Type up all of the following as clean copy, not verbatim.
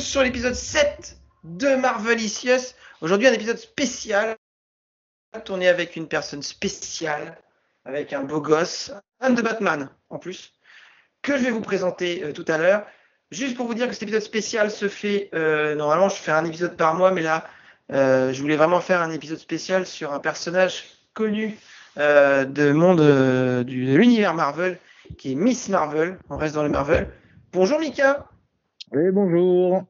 sur l'épisode 7 de Marvelicious. Aujourd'hui, un épisode spécial, tourné avec une personne spéciale, avec un beau gosse, fan de Batman en plus, que je vais vous présenter tout à l'heure. Juste pour vous dire que cet épisode spécial se fait, normalement je fais un épisode par mois, mais là, je voulais vraiment faire un épisode spécial sur un personnage connu de l'univers Marvel, qui est Miss Marvel. On reste dans le Marvel. Bonjour Mika. Oui, bonjour.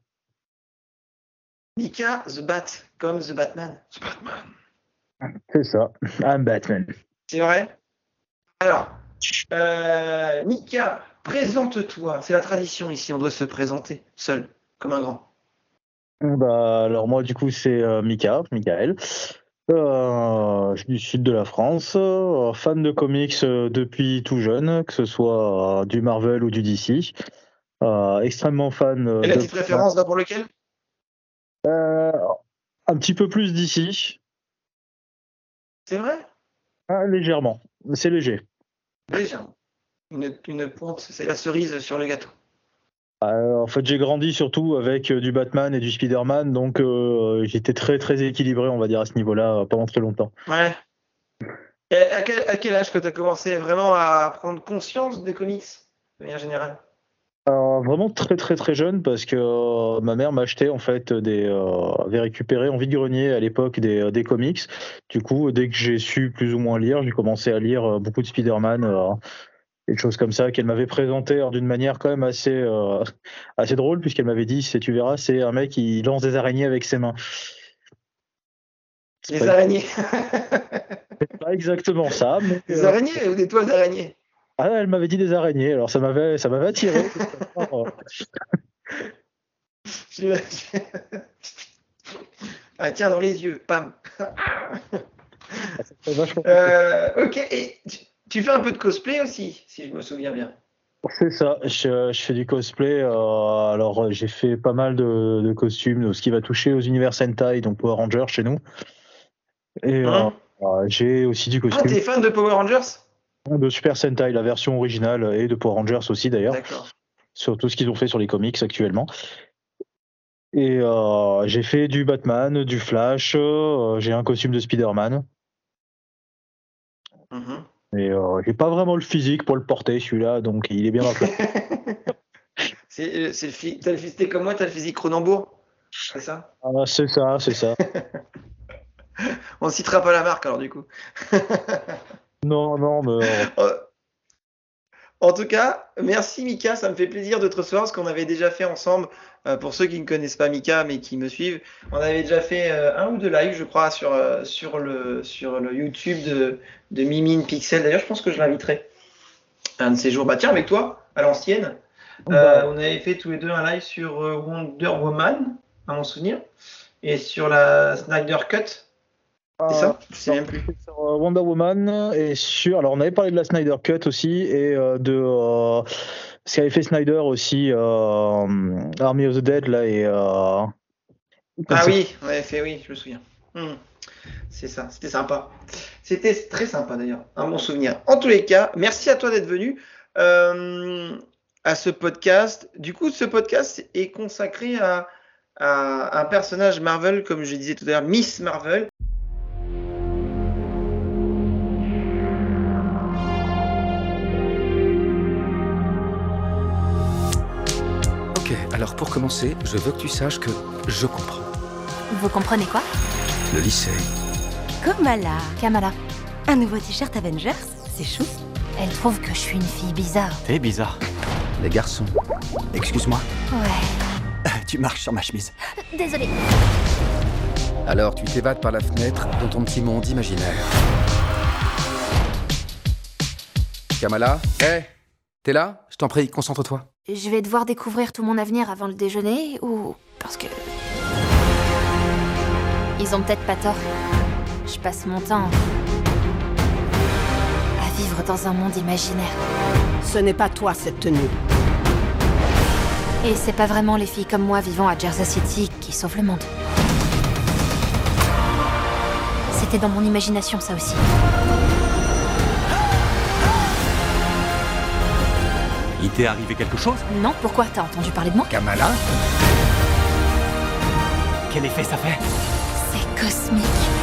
Mika, The Bat, comme The Batman. The Batman. C'est ça, I'm Batman. C'est vrai? Alors, Mika, présente-toi. C'est la tradition ici, on doit se présenter seul, comme un grand. Alors moi, du coup, c'est Michael. Je suis du sud de la France, fan de comics depuis tout jeune, que ce soit du Marvel ou du DC. Extrêmement fan. Et la petite référence là pour lequel? Un petit peu plus DC. C'est vrai? Légèrement, c'est léger. Légèrement. Une pointe, c'est la cerise sur le gâteau. En fait, j'ai grandi surtout avec du Batman et du Spider-Man, donc j'étais très très équilibré, on va dire, à ce niveau-là, pendant très longtemps. Ouais. Et à quel âge que tu as commencé vraiment à prendre conscience des comics, de manière générale? Vraiment très très très jeune, parce que ma mère m'achetait en fait avait récupéré en vide-grenier à l'époque des comics. Du coup, dès que j'ai su plus ou moins lire, j'ai commencé à lire beaucoup de Spider-Man et des choses comme ça qu'elle m'avait présenté d'une manière quand même assez drôle, puisqu'elle m'avait dit, si tu verras, c'est un mec qui lance des araignées avec ses mains. Des araignées. C'est pas exactement ça. Mais, des araignées ou des toiles d'araignées? Elle m'avait dit des araignées, alors ça m'avait attiré. Ah tiens, dans les yeux, pam. Ok, et tu fais un peu de cosplay aussi, si je me souviens bien. C'est ça, je fais du cosplay. Alors j'ai fait pas mal de costumes, ce qui va toucher aux univers Sentai, donc Power Rangers chez nous. Et j'ai aussi du costume. Ah, t'es fan de Power Rangers? De Super Sentai, la version originale, et de Power Rangers aussi d'ailleurs. D'accord. Sur tout ce qu'ils ont fait sur les comics actuellement. Et j'ai fait du Batman, du Flash, j'ai un costume de Spider-Man. Et j'ai pas vraiment le physique pour le porter, celui-là, donc il est bien dans le plat. T'es comme moi, t'as le physique Cronenbourg, c'est ça? C'est ça. On citera pas la marque alors du coup. Non, mais... En tout cas, merci Mika, ça me fait plaisir de te recevoir, parce qu'on avait déjà fait ensemble, pour ceux qui ne connaissent pas Mika mais qui me suivent, on avait déjà fait un ou deux lives, je crois, sur le YouTube de Mimine Pixel. D'ailleurs, je pense que je l'inviterai un de ces jours. Bah tiens, avec toi, à l'ancienne, on avait fait tous les deux un live sur Wonder Woman, à mon souvenir, et sur la Snyder Cut. C'est ça? Je sais même plus. Sur Wonder Woman et alors on avait parlé de la Snyder Cut aussi, et de ce qu'avait fait Snyder aussi, Army of the Dead là, et oui, on avait fait, oui, je me souviens. C'est ça, c'était sympa. C'était très sympa d'ailleurs, un bon souvenir. En tous les cas, merci à toi d'être venu à ce podcast. Du coup, ce podcast est consacré à un personnage Marvel, comme je disais tout à l'heure, Miss Marvel. Ok, alors pour commencer, je veux que tu saches que je comprends. Vous comprenez quoi? Le lycée. Kamala. Un nouveau t-shirt Avengers, c'est chou. Elle trouve que je suis une fille bizarre. T'es bizarre. Les garçons. Excuse-moi. Ouais. Tu marches sur ma chemise. Désolée. Alors tu t'évades par la fenêtre dans ton petit monde imaginaire. Kamala, t'es là? Je t'en prie, concentre-toi. Je vais devoir découvrir tout mon avenir avant le déjeuner, ou... parce que... Ils ont peut-être pas tort. Je passe mon temps à vivre dans un monde imaginaire. Ce n'est pas toi cette tenue. Et c'est pas vraiment les filles comme moi vivant à Jersey City qui sauvent le monde. C'était dans mon imagination, ça aussi. Il t'est arrivé quelque chose? Non, pourquoi? T'as entendu parler de moi? Kamala? Quel effet ça fait? C'est cosmique.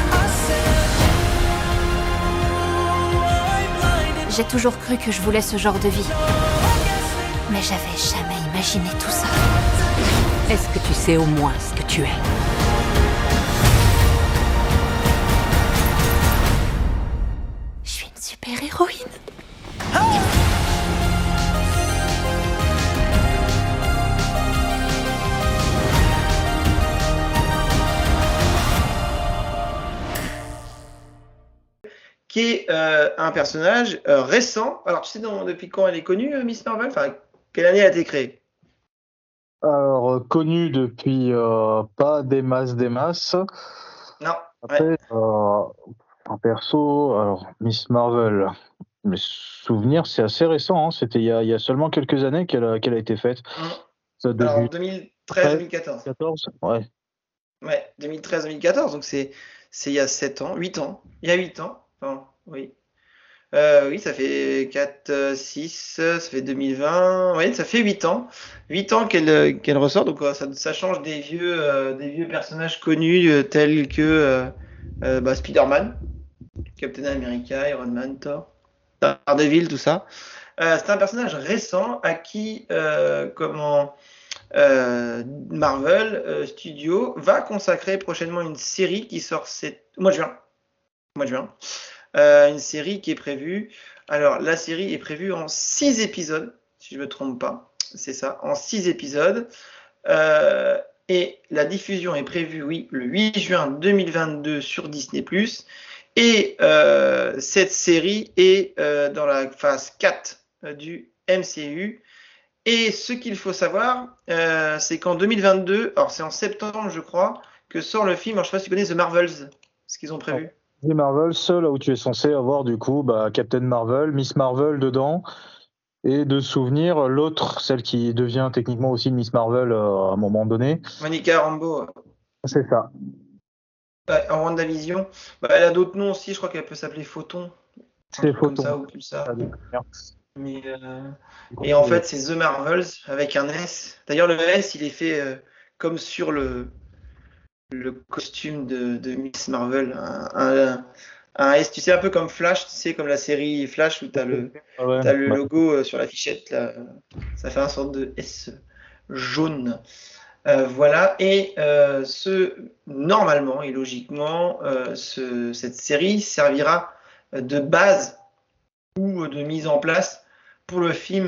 J'ai toujours cru que je voulais ce genre de vie. Mais j'avais jamais imaginé tout ça. Est-ce que tu sais au moins ce que tu es? Je suis une super-héroïne. Qui est un personnage récent. Alors, tu sais depuis quand elle est connue, Miss Marvel? Enfin, quelle année elle a été créée? Alors, connu depuis pas des masses. Non. Après, Ouais. un perso, alors Miss Marvel, mes souvenirs, c'est assez récent, hein. C'était il y a seulement quelques années qu'elle a été faite. Ça Alors, depuis 2013-2014. 14, ouais. Ouais, 2013-2014, donc c'est il y a 7 ans, 8 ans. Il y a 8 ans, enfin, oui. Oui, ça fait 4, 6, ça fait 2020. Oui, ça fait 8 ans. 8 ans qu'elle ressort, donc ça change des vieux personnages connus tels que Spider-Man, Captain America, Iron Man, Thor, Daredevil, tout ça. C'est un personnage récent à qui Marvel Studios va consacrer prochainement une série qui sort au mois de juin. Une série qui est prévue. Alors, la série est prévue en 6 épisodes, si je ne me trompe pas. C'est ça, en 6 épisodes. Et la diffusion est prévue, oui, le 8 juin 2022 sur Disney+. Et cette série est dans la phase 4 du MCU. Et ce qu'il faut savoir, c'est qu'en 2022, alors c'est en septembre, je crois, que sort le film. Alors, je ne sais pas si tu connais The Marvels, ce qu'ils ont prévu. The Marvels, là où tu es censé avoir du coup Captain Marvel, Miss Marvel dedans, et de souvenir l'autre, celle qui devient techniquement aussi Miss Marvel à un moment donné. Monica Rambeau. C'est ça. En WandaVision. Elle a d'autres noms aussi, je crois qu'elle peut s'appeler Photon. C'est Photon. Comme ça ou Pulsar. Mais, et en fait, c'est The Marvels avec un S. D'ailleurs, le S, il est fait comme sur le costume de Miss Marvel. Un S, tu sais, un peu comme Flash, tu sais, comme la série Flash où tu as le logo sur la fichette. Là. Ça fait un sorte de S jaune. Voilà. Et normalement et logiquement, cette série servira de base ou de mise en place pour le film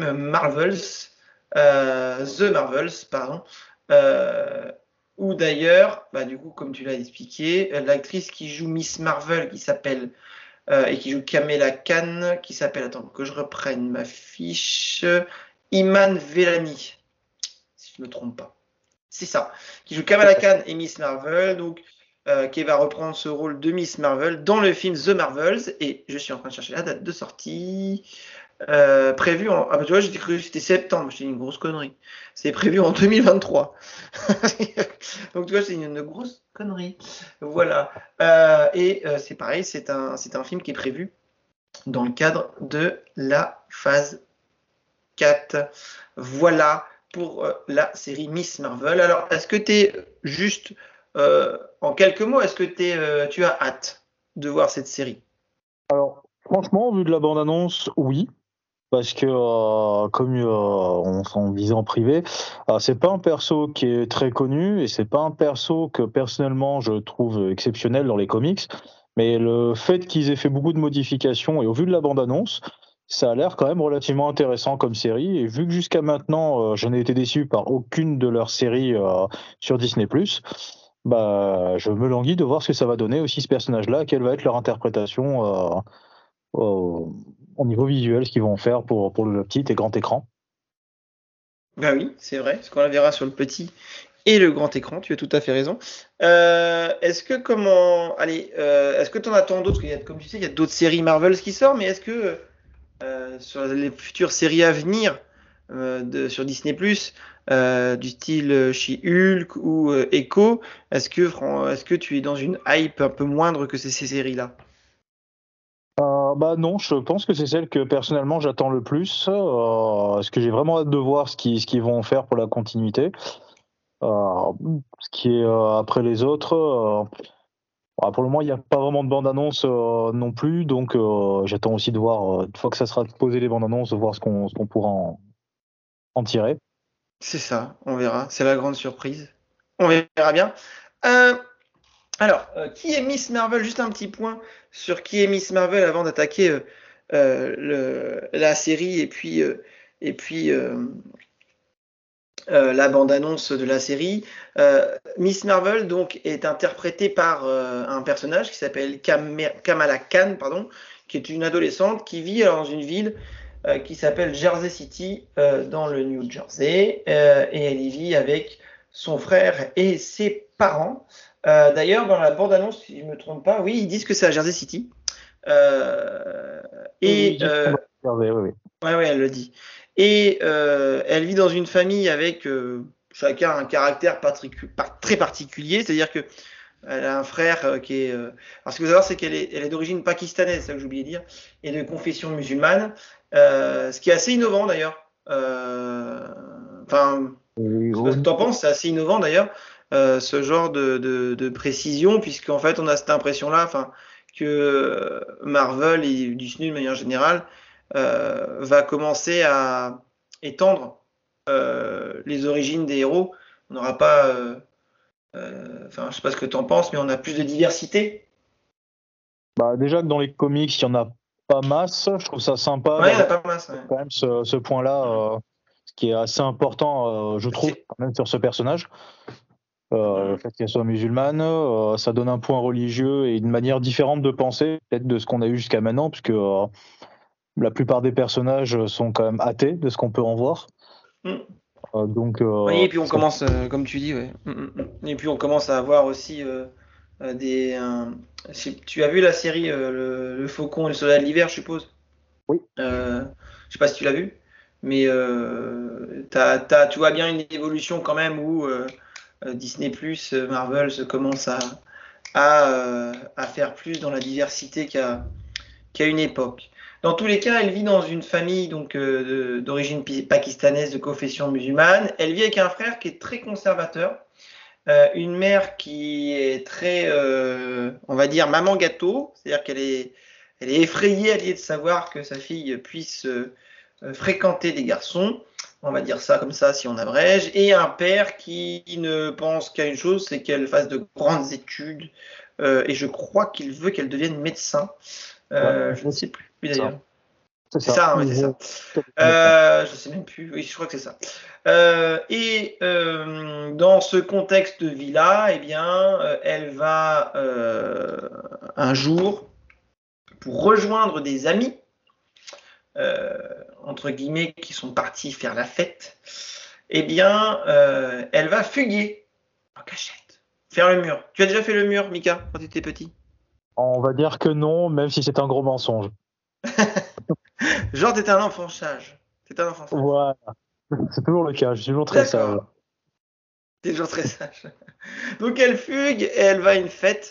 The Marvels, pardon, où d'ailleurs, du coup, comme tu l'as expliqué, l'actrice qui joue Miss Marvel, qui s'appelle et qui joue Kamala Khan, qui s'appelle, attends, que je reprenne ma fiche, Iman Vellani, si je ne me trompe pas. C'est ça, qui joue Kamala Khan et Miss Marvel, donc qui va reprendre ce rôle de Miss Marvel dans le film The Marvels, et je suis en train de chercher la date de sortie. Prévu en. Ah bah tu vois, j'ai cru que c'était septembre, j'ai dit une grosse connerie. C'est prévu en 2023. Donc tu vois, c'est une grosse connerie. Voilà. Et c'est pareil, c'est un film qui est prévu dans le cadre de la phase 4. Voilà pour la série Miss Marvel. Alors, est-ce que tu es juste, en quelques mots, est-ce que tu as hâte de voir cette série? Alors, franchement, vu de la bande-annonce, oui. Parce que, comme on s'en disait en privé, c'est pas un perso qui est très connu et c'est pas un perso que personnellement je trouve exceptionnel dans les comics. Mais le fait qu'ils aient fait beaucoup de modifications et au vu de la bande-annonce, ça a l'air quand même relativement intéressant comme série. Et vu que jusqu'à maintenant, je n'ai été déçu par aucune de leurs séries sur Disney+, je me languis de voir ce que ça va donner aussi ce personnage-là, quelle va être leur interprétation au niveau visuel, ce qu'ils vont faire pour le petit et grand écran. Ben oui, c'est vrai, ce qu'on la verra sur le petit et le grand écran, tu as tout à fait raison. Est-ce que est-ce que tu en attends d'autres? Parce que comme tu sais, il y a d'autres séries Marvel qui sortent, mais est-ce que sur les futures séries à venir sur Disney+, du style She-Hulk ou Echo, est-ce que tu es dans une hype un peu moindre que ces séries-là? Non, je pense que c'est celle que personnellement j'attends le plus, parce que j'ai vraiment hâte de voir ce qu'ils vont faire pour la continuité. Ce qui est après les autres, pour le moment, il n'y a pas vraiment de bande-annonce non plus, donc j'attends aussi de voir, une fois que ça sera posé les bandes-annonces, de voir ce qu'on pourra en tirer. C'est ça, on verra. C'est la grande surprise. On verra bien. Alors, qui est Miss Marvel? Juste un petit point sur qui est Miss Marvel avant d'attaquer la série et puis la bande-annonce de la série. Miss Marvel donc est interprétée par un personnage qui s'appelle Kamala Khan, pardon, qui est une adolescente qui vit dans une ville qui s'appelle Jersey City dans le New Jersey et elle y vit avec son frère et ses parents. D'ailleurs, dans la bande-annonce, si je ne me trompe pas, oui, ils disent que c'est à Jersey City. Oui, ouais, elle le dit. Et elle vit dans une famille avec chacun un caractère très particulier, c'est-à-dire que elle a un frère qui est. Alors, ce qu'il faut savoir, c'est qu'elle est d'origine pakistanaise, c'est ça que j'ai oublié de dire, et de confession musulmane, ce qui est assez innovant d'ailleurs. Enfin, je sais pas ce que tu en penses, c'est assez innovant d'ailleurs, ce genre de précision, puisqu'en fait, on a cette impression-là, que Marvel et Disney de manière générale va commencer à étendre les origines des héros. On n'aura pas, je sais pas ce que tu en penses, mais on a plus de diversité. Déjà que dans les comics, il y en a pas masse. Je trouve ça sympa. Ouais, il n'y en a pas masse. Ouais. Quand même ce point-là, ce qui est assez important, je trouve, quand même sur ce personnage. Le fait qu'elle soit musulmane, ça donne un point religieux et une manière différente de penser, peut-être de ce qu'on a eu jusqu'à maintenant, puisque la plupart des personnages sont quand même athées, de ce qu'on peut en voir. Donc, oui, et puis on commence, comme tu dis, ouais. Et puis on commence à avoir aussi tu as vu la série le Faucon et le Soldat de l'hiver, je suppose. Oui. Je sais pas si tu l'as vu, mais tu vois bien une évolution quand même où Disney+, Marvel se commence à faire plus dans la diversité qu'à une époque. Dans tous les cas, elle vit dans une famille donc d'origine pakistanaise de confession musulmane. Elle vit avec un frère qui est très conservateur, une mère qui est très, on va dire, maman gâteau, c'est-à-dire qu'elle est effrayée à l'idée de savoir que sa fille puisse fréquenter des garçons. On va dire ça comme ça si on abrège, et un père qui ne pense qu'à une chose, c'est qu'elle fasse de grandes études, et je crois qu'il veut qu'elle devienne médecin. Je ne sais plus d'ailleurs. C'est ça, hein, c'est ça. Je sais même plus. Oui, je crois que c'est ça. Dans ce contexte de vie-là, eh bien, elle va un jour pour rejoindre des amis. Entre guillemets, qui sont partis faire la fête, eh bien, elle va fuguer en cachette, faire le mur. Tu as déjà fait le mur, Mika, quand tu étais petit? On va dire que non, même si c'est un gros mensonge. Genre, t'étais un enfant sage. Voilà, c'est toujours le cas, je suis toujours très sage. T'es toujours très sage. Donc, elle fugue et elle va à une fête.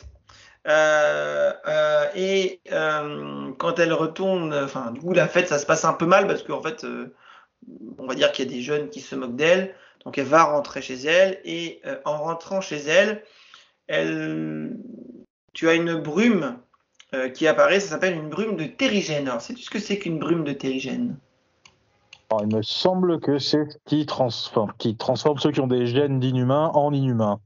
Quand elle retourne, du coup la fête ça se passe un peu mal parce qu'en fait on va dire qu'il y a des jeunes qui se moquent d'elle, donc elle va rentrer chez elle et en rentrant chez elle, tu as une brume qui apparaît, ça s'appelle une brume de terrigène. Alors sais-tu ce que c'est qu'une brume de terrigène? Alors, il me semble que c'est ce qui transforme ceux qui ont des gènes d'inhumains en inhumains.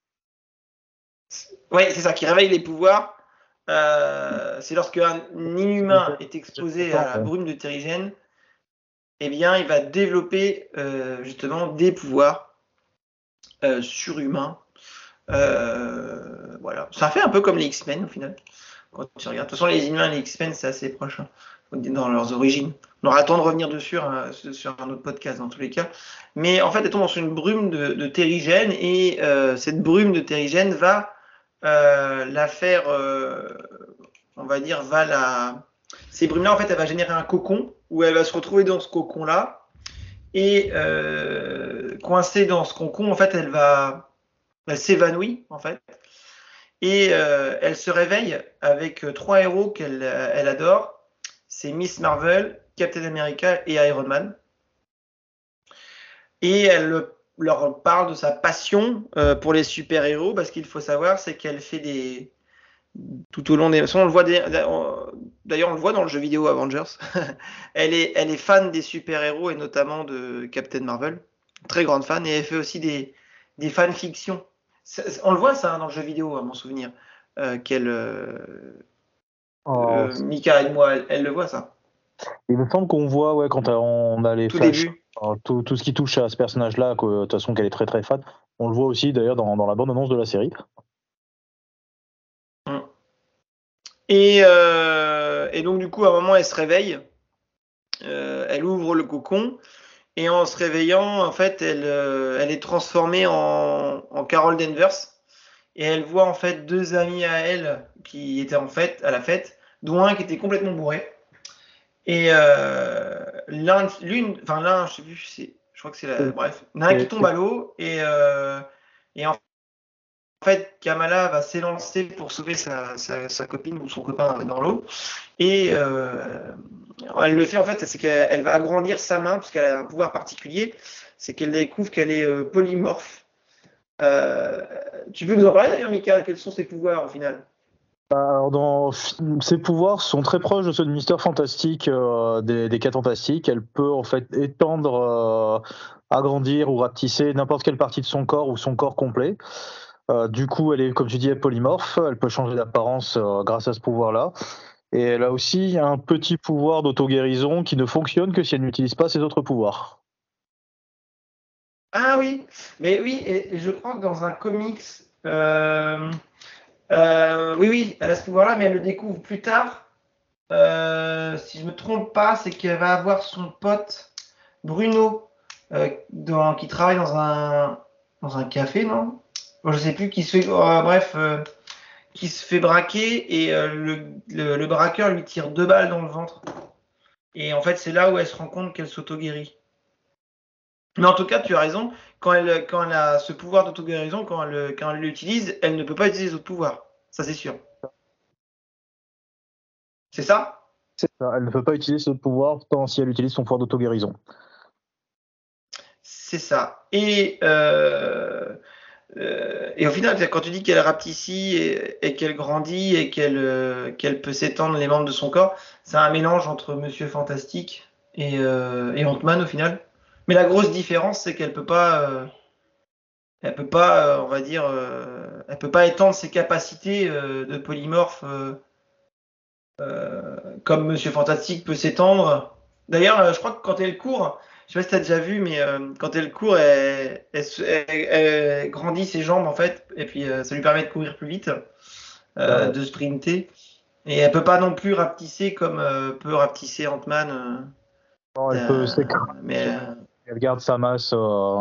Oui, c'est ça, qui réveille les pouvoirs. C'est lorsque un inhumain est exposé à la brume de terrigène, eh bien, il va développer justement des pouvoirs surhumains. Voilà. Ça fait un peu comme les X-Men au final, quand tu regardes. De toute façon, les inhumains et les X-Men, c'est assez proche dans leurs origines. On aura le temps de revenir dessus sur un autre podcast dans tous les cas. Mais en fait, elle tombe dans une brume de terrigène et cette brume de terrigène va la faire, on va dire, ces brumes-là, en fait, elle va générer un cocon où elle va se retrouver dans ce cocon-là et coincée dans ce cocon, en fait, elle s'évanouit, en fait, et elle se réveille avec 3 héros qu'elle adore. C'est Miss Marvel, Captain America et Iron Man. Et elle leur parle de sa passion pour les super-héros, parce qu'il faut savoir, c'est qu'elle fait tout au long des... Ça, on le voit d'ailleurs, on le voit dans le jeu vidéo Avengers. Elle est fan des super-héros et notamment de Captain Marvel. Très grande fan. Et elle fait aussi des fanfictions. On le voit ça dans le jeu vidéo, à mon souvenir. Mika et moi, elle le voit ça. Il me semble qu'on voit, ouais, quand on a les Tout flashs, début. tout ce qui touche à ce personnage-là, que, de toute façon qu'elle est très très fan. On le voit aussi d'ailleurs dans la bande-annonce de la série. Et donc du coup, à un moment, elle se réveille. Elle ouvre le cocon. Et en se réveillant, en fait, elle est transformée en Carol Danvers. Et elle voit en fait deux amis à elle qui étaient en fait à la fête, dont un qui était complètement bourré. Et l'un, je sais plus, je crois que c'est bref, l'un qui tombe à l'eau et en fait, Kamala va s'élancer pour sauver sa copine ou son copain dans l'eau. Et elle le fait en fait, c'est qu'elle va agrandir sa main parce qu'elle a un pouvoir particulier. C'est qu'elle découvre qu'elle est polymorphe. Tu peux nous en parler d'ailleurs, Mika? Quels sont ses pouvoirs au final? Alors, ses pouvoirs sont très proches de ceux de Mister Fantastique, des 4 Fantastiques. Elle peut en fait étendre, agrandir ou rapetisser n'importe quelle partie de son corps ou son corps complet. Du coup, elle est, comme tu dis, polymorphe. Elle peut changer d'apparence grâce à ce pouvoir-là. Et elle a aussi un petit pouvoir d'auto-guérison qui ne fonctionne que si elle n'utilise pas ses autres pouvoirs. Ah oui, mais oui, et je crois que dans un comics, oui, elle a ce pouvoir-là, mais elle le découvre plus tard. Si je me trompe pas, c'est qu'elle va avoir son pote Bruno qui travaille dans un café, non? Bon, je sais plus qui se fait, qui se fait braquer et le braqueur lui tire 2 balles dans le ventre. Et en fait, c'est là où elle se rend compte qu'elle s'auto-guérit. Mais en tout cas, tu as raison. Quand elle a ce pouvoir d'auto-guérison, quand elle l'utilise, elle ne peut pas utiliser les autres pouvoirs. Ça, c'est sûr. C'est ça? C'est ça. Elle ne peut pas utiliser ce pouvoir tant si elle utilise son pouvoir d'auto-guérison. C'est ça. Et au final, quand tu dis qu'elle rapetissit et qu'elle grandit et qu'elle peut s'étendre les membres de son corps, c'est un mélange entre Monsieur Fantastique et Ant-Man au final. Mais la grosse différence, c'est qu'elle peut pas, on va dire, elle peut pas étendre ses capacités de polymorphe comme Monsieur Fantastique peut s'étendre. D'ailleurs, je crois que quand elle court, je sais pas si tu as déjà vu, mais quand elle court, elle grandit ses jambes en fait, et puis ça lui permet de courir plus vite, de sprinter. Et elle peut pas non plus rapetisser comme peut rapetisser Ant-Man. Non, elle peut mais elle garde sa masse.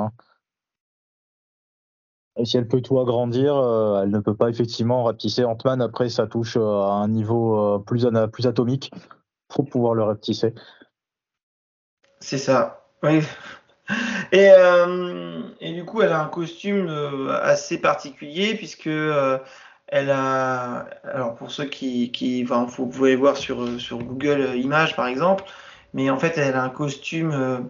Et si elle peut tout agrandir, elle ne peut pas effectivement rapetisser Ant-Man. Après, ça touche à un niveau plus atomique pour pouvoir le rapetisser. C'est ça. Oui. Et du coup, elle a un costume assez particulier puisque elle a. Alors pour ceux vous pouvez voir sur Google Images par exemple, mais en fait, elle a un costume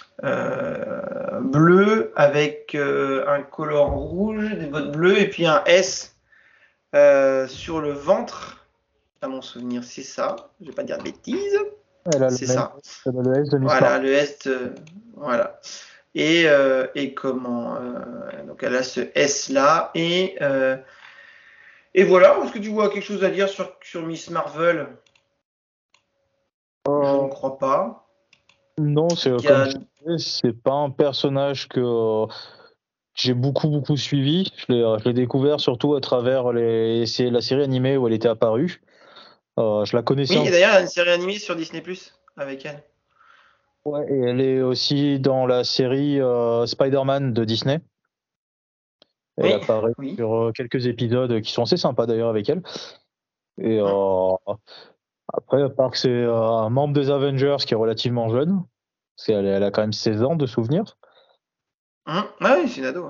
bleu avec un collant rouge, des bottes bleues et puis un S sur le ventre. À mon souvenir, c'est ça. Je vais pas dire de bêtises. C'est ça. Le S de voilà, le S. Voilà. Et comment donc elle a ce S là et voilà. Est-ce que tu vois quelque chose à dire sur Miss Marvel? Je ne crois pas. Non, c'est pas un personnage que j'ai beaucoup suivi. Je l'ai découvert surtout à travers la série animée où elle était apparue. Je la connaissais. Oui, et d'ailleurs, il y a une série animée sur Disney+ avec elle. Ouais, et elle est aussi dans la série Spider-Man de Disney. Elle apparaît sur quelques épisodes qui sont assez sympas d'ailleurs avec elle. Et après, à part que c'est un membre des Avengers qui est relativement jeune, parce qu'elle a quand même 16 ans de souvenir. Ah oui, c'est une ado.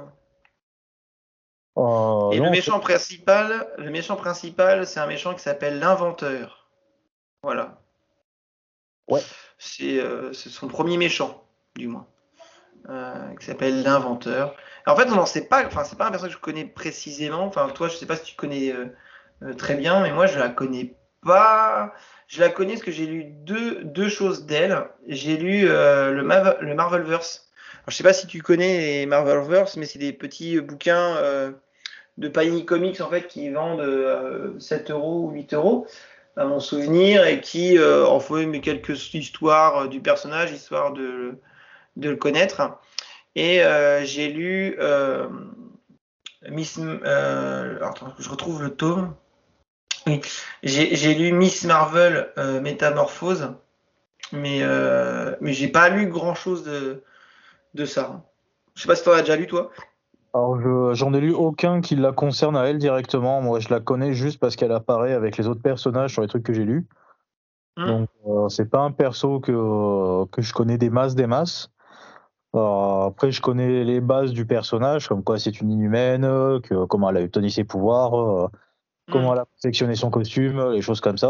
Et le méchant principal, c'est un méchant qui s'appelle l'Inventeur. Voilà. Ouais. C'est son premier méchant, du moins. qui s'appelle L'Inventeur. En fait, on n'en sait pas, enfin, c'est pas un personnage que je connais précisément. Enfin, toi, je sais pas si tu connais très bien, mais moi, je la connais pas. Je la connais parce que j'ai lu deux choses d'elle. J'ai lu le Marvelverse. Alors, je sais pas si tu connais les Marvelverse, mais c'est des petits bouquins de Panini Comics en fait qui vendent 7 euros ou 8 euros à mon souvenir et qui en font quelques histoires du personnage, histoire de le connaître. Et j'ai lu attends, je retrouve le tome. Oui, j'ai lu Miss Marvel Métamorphose, mais j'ai pas lu grand chose de ça. Je sais pas si t'en as déjà lu toi. Alors, j'en ai lu aucun qui la concerne à elle directement. Moi, je la connais juste parce qu'elle apparaît avec les autres personnages sur les trucs que j'ai lus. Donc, c'est pas un perso que je connais des masses. Après, je connais les bases du personnage, comme quoi c'est une inhumaine, comment elle a obtenu ses pouvoirs, comment elle a sélectionné son costume, les choses comme ça.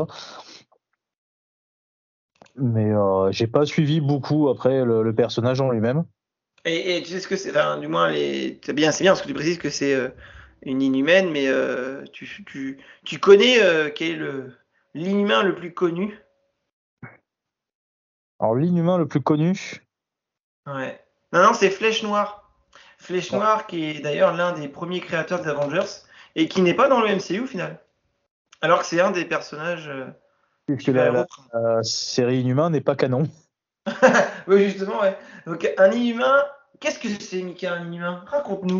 Mais j'ai pas suivi beaucoup après le personnage en lui-même. Et tu sais ce que c'est, enfin, du moins, c'est bien parce que tu précises que c'est une inhumaine, mais tu connais quel est l'inhumain le plus connu? Alors, l'inhumain le plus connu, Ouais. Non, c'est Flèche Noire. Flèche Noire, qui est d'ailleurs l'un des premiers créateurs des Avengers, et qui n'est pas dans le MCU au final. Alors que c'est un des personnages puisque la série Inhumain n'est pas canon. Oui, justement, ouais. Donc, un inhumain, qu'est-ce que c'est, Mika, un inhumain? Raconte-nous.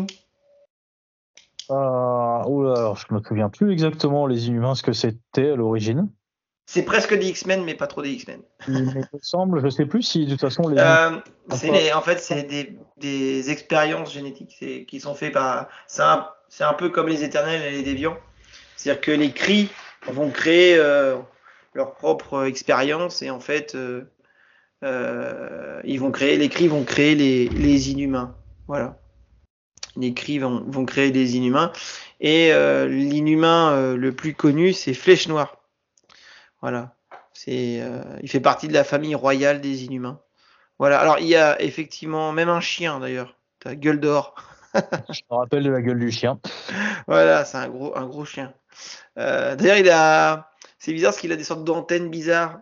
Alors, je me souviens plus exactement les Inhumains ce que c'était à l'origine. C'est presque des X-Men, mais pas trop des X-Men. Il me semble, je sais plus si de toute façon En fait, c'est des expériences génétiques qui sont faites par. C'est un peu comme les Éternels et les Déviants. C'est-à-dire que les Kree vont créer leur propre expérience et en fait, les Kree vont créer les Inhumains. Voilà. Les Kree vont créer les Inhumains et l'inhumain le plus connu, c'est Flèche Noire. Voilà. Il fait partie de la famille royale des Inhumains. Voilà. Alors, il y a effectivement même un chien d'ailleurs. T'as Gueule d'Or. Je me rappelle de la gueule du chien. Voilà, c'est un gros chien. D'ailleurs, c'est bizarre parce qu'il a des sortes d'antennes bizarres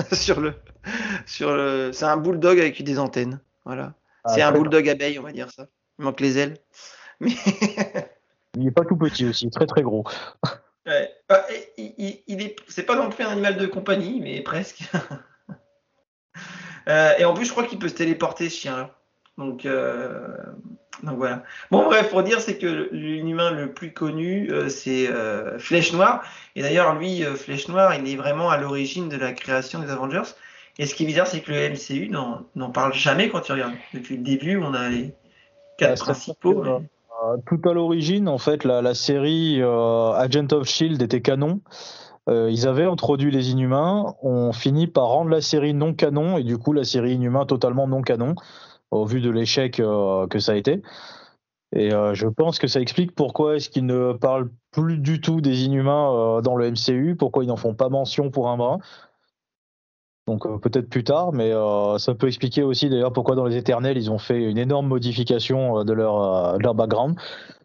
c'est un bulldog avec des antennes. Voilà. C'est un bulldog abeille, on va dire ça. Il manque les ailes. Mais il est pas tout petit aussi, très très gros. ouais. C'est pas non plus un animal de compagnie, mais presque. Et en plus, je crois qu'il peut se téléporter, ce chien-là. Donc voilà. Bon, bref, pour dire, c'est que l'inhumain le plus connu, c'est Flèche Noire. Et d'ailleurs, lui, Flèche Noire, il est vraiment à l'origine de la création des Avengers. Et ce qui est bizarre, c'est que le MCU n'en parle jamais quand tu regardes. Depuis le début, on a les 4 principaux. Tout à l'origine, en fait, la série Agent of Shield était canon. Ils avaient introduit les Inhumains, on finit par rendre la série non canon, et du coup la série Inhumains totalement non canon, au vu de l'échec que ça a été. Et je pense que ça explique pourquoi est-ce qu'ils ne parlent plus du tout des Inhumains dans le MCU, pourquoi ils n'en font pas mention pour un brin. Donc peut-être plus tard, mais ça peut expliquer aussi d'ailleurs pourquoi dans les Éternels ils ont fait une énorme modification de leur background.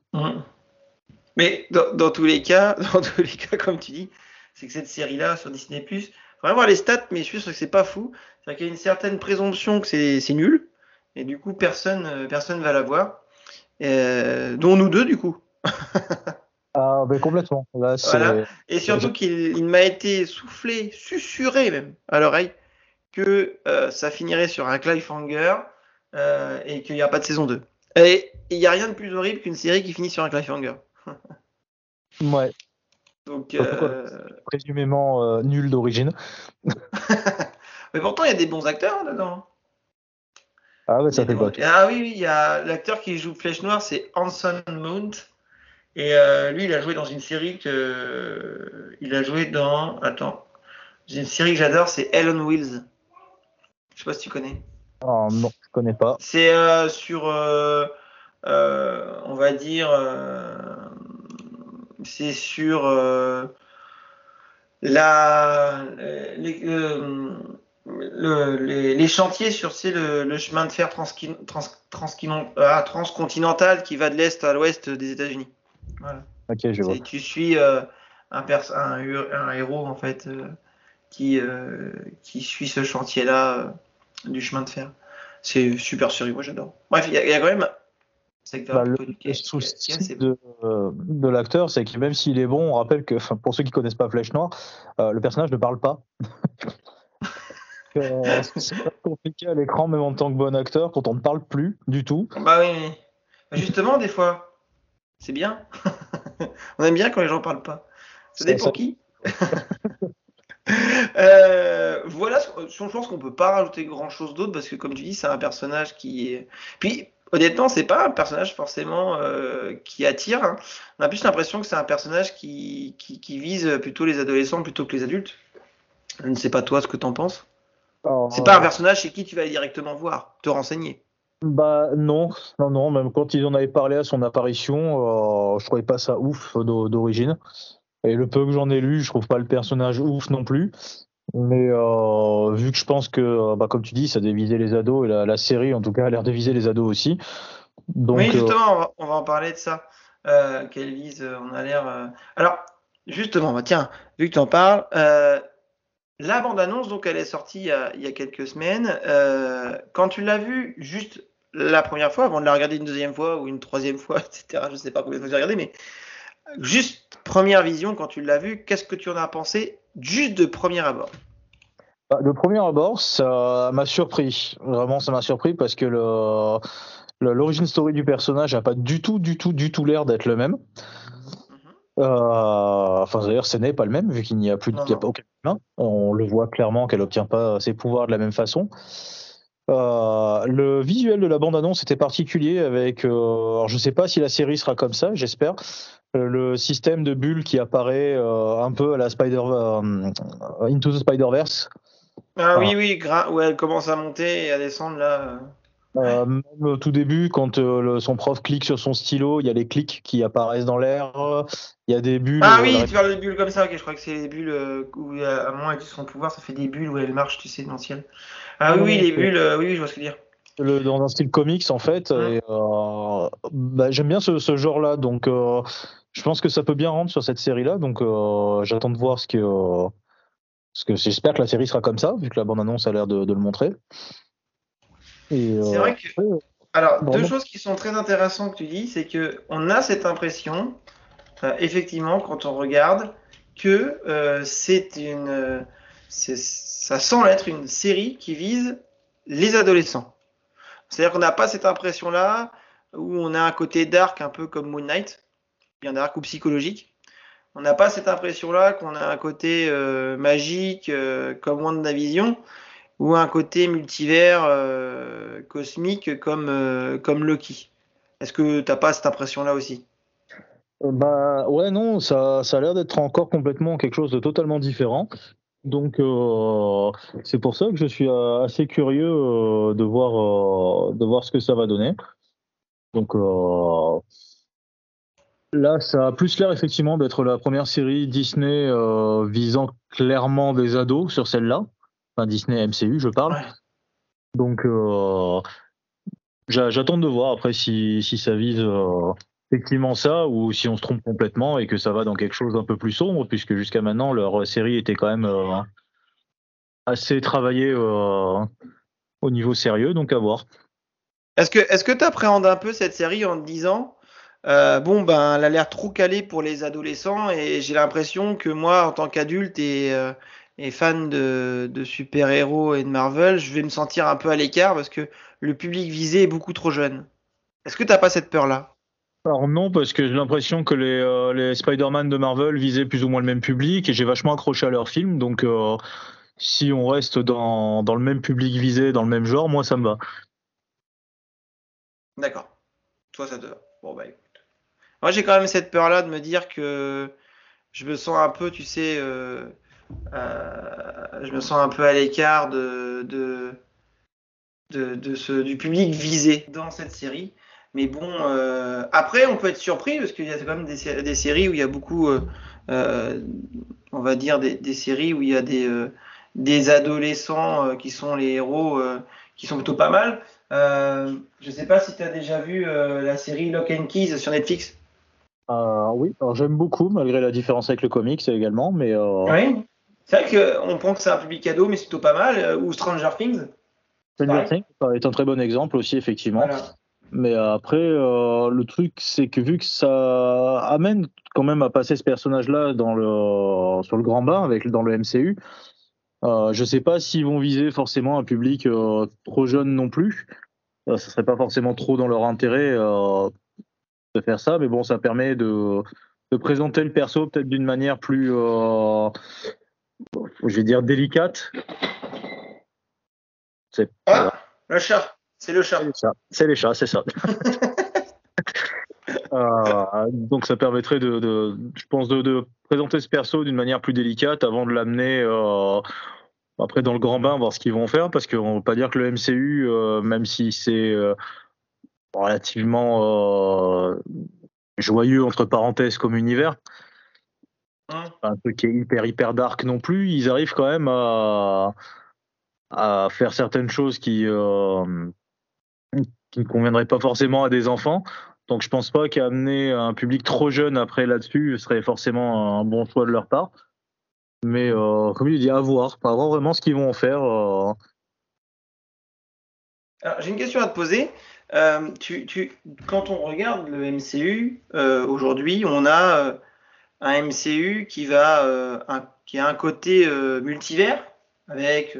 Mais dans tous les cas, comme tu dis, c'est que cette série-là sur Disney+, faut vraiment voir les stats, mais je suis sûr que c'est pas fou. C'est-à-dire qu'il y a une certaine présomption que c'est nul, et du coup personne va la voir, dont nous deux du coup. Ah ben complètement. Là, voilà. Et surtout qu'il m'a été susurré même à l'oreille que ça finirait sur un cliffhanger et qu'il n'y a pas de saison 2. Et il n'y a rien de plus horrible qu'une série qui finit sur un cliffhanger. Ouais. Donc, présumément nul d'origine. Mais pourtant, il y a des bons acteurs dedans. Ah ouais, ça fait pas. Ah oui, il y a l'acteur qui joue Flèche Noire, c'est Anson Mount. Et lui, il a joué dans une série il a joué dans. Attends. J'ai une série que j'adore, c'est Hell on Wheels. Je sais pas si tu connais. Oh, non, je connais pas. C'est sur. On va dire. C'est sur les chantiers sur le chemin de fer transcontinental qui va de l'est à l'ouest des États-Unis. Voilà. Ok, je vois. Tu suis un héros en fait qui suit ce chantier-là du chemin de fer. C'est super série, moi j'adore. Bref, il y a quand même le souci de l'acteur, c'est que même s'il est bon, on rappelle que, pour ceux qui connaissent pas Flèche Noire, le personnage ne parle pas. C'est pas compliqué à l'écran, même en tant que bon acteur, quand on ne parle plus du tout. Bah oui, mais justement, des fois, c'est bien. On aime bien quand les gens parlent pas. Ça dépend qui. Voilà, je pense qu'on peut pas rajouter grand chose d'autre parce que, comme tu dis, c'est un personnage qui est. Puis, honnêtement, c'est pas un personnage forcément qui attire. Hein. On a plus l'impression que c'est un personnage qui vise plutôt les adolescents plutôt que les adultes. Je ne sais pas toi ce que t'en penses. C'est pas un personnage chez qui tu vas aller directement voir, te renseigner. Bah non, même quand ils en avaient parlé à son apparition, je trouvais pas ça ouf d'origine. Et le peu que j'en ai lu, je trouve pas le personnage ouf non plus. Mais vu que je pense que, comme tu dis, ça devait viser les ados, et la série en tout cas a l'air de viser les ados aussi. Donc, oui, justement, on va en parler de ça. Qu'elle vise, on a l'air. Alors, justement, tiens, vu que tu en parles, la bande-annonce, donc, elle est sortie il y a quelques semaines. Quand tu l'as vue juste la première fois, avant de la regarder une deuxième fois ou une troisième fois, etc., je sais pas combien de fois j'ai regardé, mais juste première vision, quand tu l'as vue, qu'est-ce que tu en as pensé juste de premier abord? De premier abord, ça m'a surpris. Vraiment, ça m'a surpris parce que l'origine story du personnage n'a pas du tout l'air d'être le même. D'ailleurs, ce n'est pas le même, vu qu'il n'y a plus aucun humain. On le voit clairement qu'elle n'obtient pas ses pouvoirs de la même façon. Le visuel de la bande-annonce était particulier avec. Alors, je ne sais pas si la série sera comme ça, j'espère. Le système de bulles qui apparaît un peu à la Into the Spider-Verse. Ah oui, où elle commence à monter et à descendre là. Même au tout début, quand son prof clique sur son stylo, il y a les clics qui apparaissent dans l'air. Il y a des bulles. Ah oui, tu parles des bulles comme ça. Ok, je crois que c'est les bulles où, à moins qu'elle utilise son pouvoir, ça fait des bulles où elle marche, tu sais, dans le ciel. Ah oui, les bulles. Oui, je vois ce que tu veux dire. Dans un style comics en fait. Et, j'aime bien ce genre-là, donc je pense que ça peut bien rendre sur cette série-là. Donc j'attends de voir ce que j'espère que la série sera comme ça, vu que la bande-annonce a l'air de le montrer. C'est vrai que. Alors, deux choses qui sont très intéressantes que tu dis, c'est que on a cette impression, effectivement, quand on regarde, que ça semble être une série qui vise les adolescents. C'est-à-dire qu'on n'a pas cette impression-là où on a un côté dark, un peu comme Moon Knight, bien dark ou psychologique. On n'a pas cette impression-là qu'on a un côté magique comme WandaVision, ou un côté multivers cosmique comme Loki. Est-ce que t'as pas cette impression-là aussi? Ouais, non, ça a l'air d'être encore complètement quelque chose de totalement différent. Donc c'est pour ça que je suis assez curieux de voir ce que ça va donner. Donc là, ça a plus l'air effectivement d'être la première série Disney visant clairement des ados sur celle-là. Enfin, Disney MCU, je parle. Ouais. Donc, j'attends de voir après si ça vise effectivement ça ou si on se trompe complètement et que ça va dans quelque chose d'un peu plus sombre, puisque jusqu'à maintenant, leur série était quand même assez travaillée au niveau sérieux, donc à voir. Est-ce que tu appréhendes un peu cette série en te disant elle a l'air trop calée pour les adolescents et j'ai l'impression que moi, en tant qu'adulte et fan de super-héros et de Marvel, je vais me sentir un peu à l'écart parce que le public visé est beaucoup trop jeune. Est-ce que t'as pas cette peur-là? Alors non, parce que j'ai l'impression que les Spider-Man de Marvel visaient plus ou moins le même public et j'ai vachement accroché à leurs films, donc si on reste dans le même public visé, dans le même genre, moi ça me va. D'accord. Toi ça te va. Bon bah écoute. Moi j'ai quand même cette peur-là de me dire que je me sens un peu, tu sais... je me sens un peu à l'écart du public visé dans cette série. Mais bon, après, on peut être surpris parce qu'il y a quand même des séries où il y a beaucoup, on va dire, des séries où il y a des adolescents qui sont les héros, qui sont plutôt pas mal. Je sais pas si tu as déjà vu la série Lock and Keys sur Netflix. Oui, alors j'aime beaucoup, malgré la différence avec le comics également, mais Oui. C'est vrai qu'on pense que c'est un public ado, mais c'est plutôt pas mal. Ou Stranger Things. Stranger Things est un très bon exemple aussi, effectivement. Voilà. Mais après, le truc, c'est que vu que ça amène quand même à passer ce personnage-là sur le grand bain dans le MCU, je sais pas s'ils vont viser forcément un public trop jeune non plus. Ce serait pas forcément trop dans leur intérêt de faire ça, mais bon, ça permet de présenter le perso peut-être d'une manière plus, je vais dire, délicate. Voilà. Le chat, c'est le chat. C'est les chats, c'est ça. Donc ça permettrait je pense, de présenter ce perso d'une manière plus délicate avant de l'amener après dans le grand bain, voir ce qu'ils vont faire, parce qu'on ne veut pas dire que le MCU, même si c'est relativement joyeux entre parenthèses comme univers, un truc qui est hyper dark non plus, ils arrivent quand même à faire certaines choses qui ne conviendraient pas forcément à des enfants. Donc je pense pas qu'amener un public trop jeune après là-dessus serait forcément un bon choix de leur part. Mais comme il dit, à voir vraiment ce qu'ils vont en faire. Alors, j'ai une question à te poser. Quand on regarde le MCU, aujourd'hui, on a un MCU qui a un côté multivers avec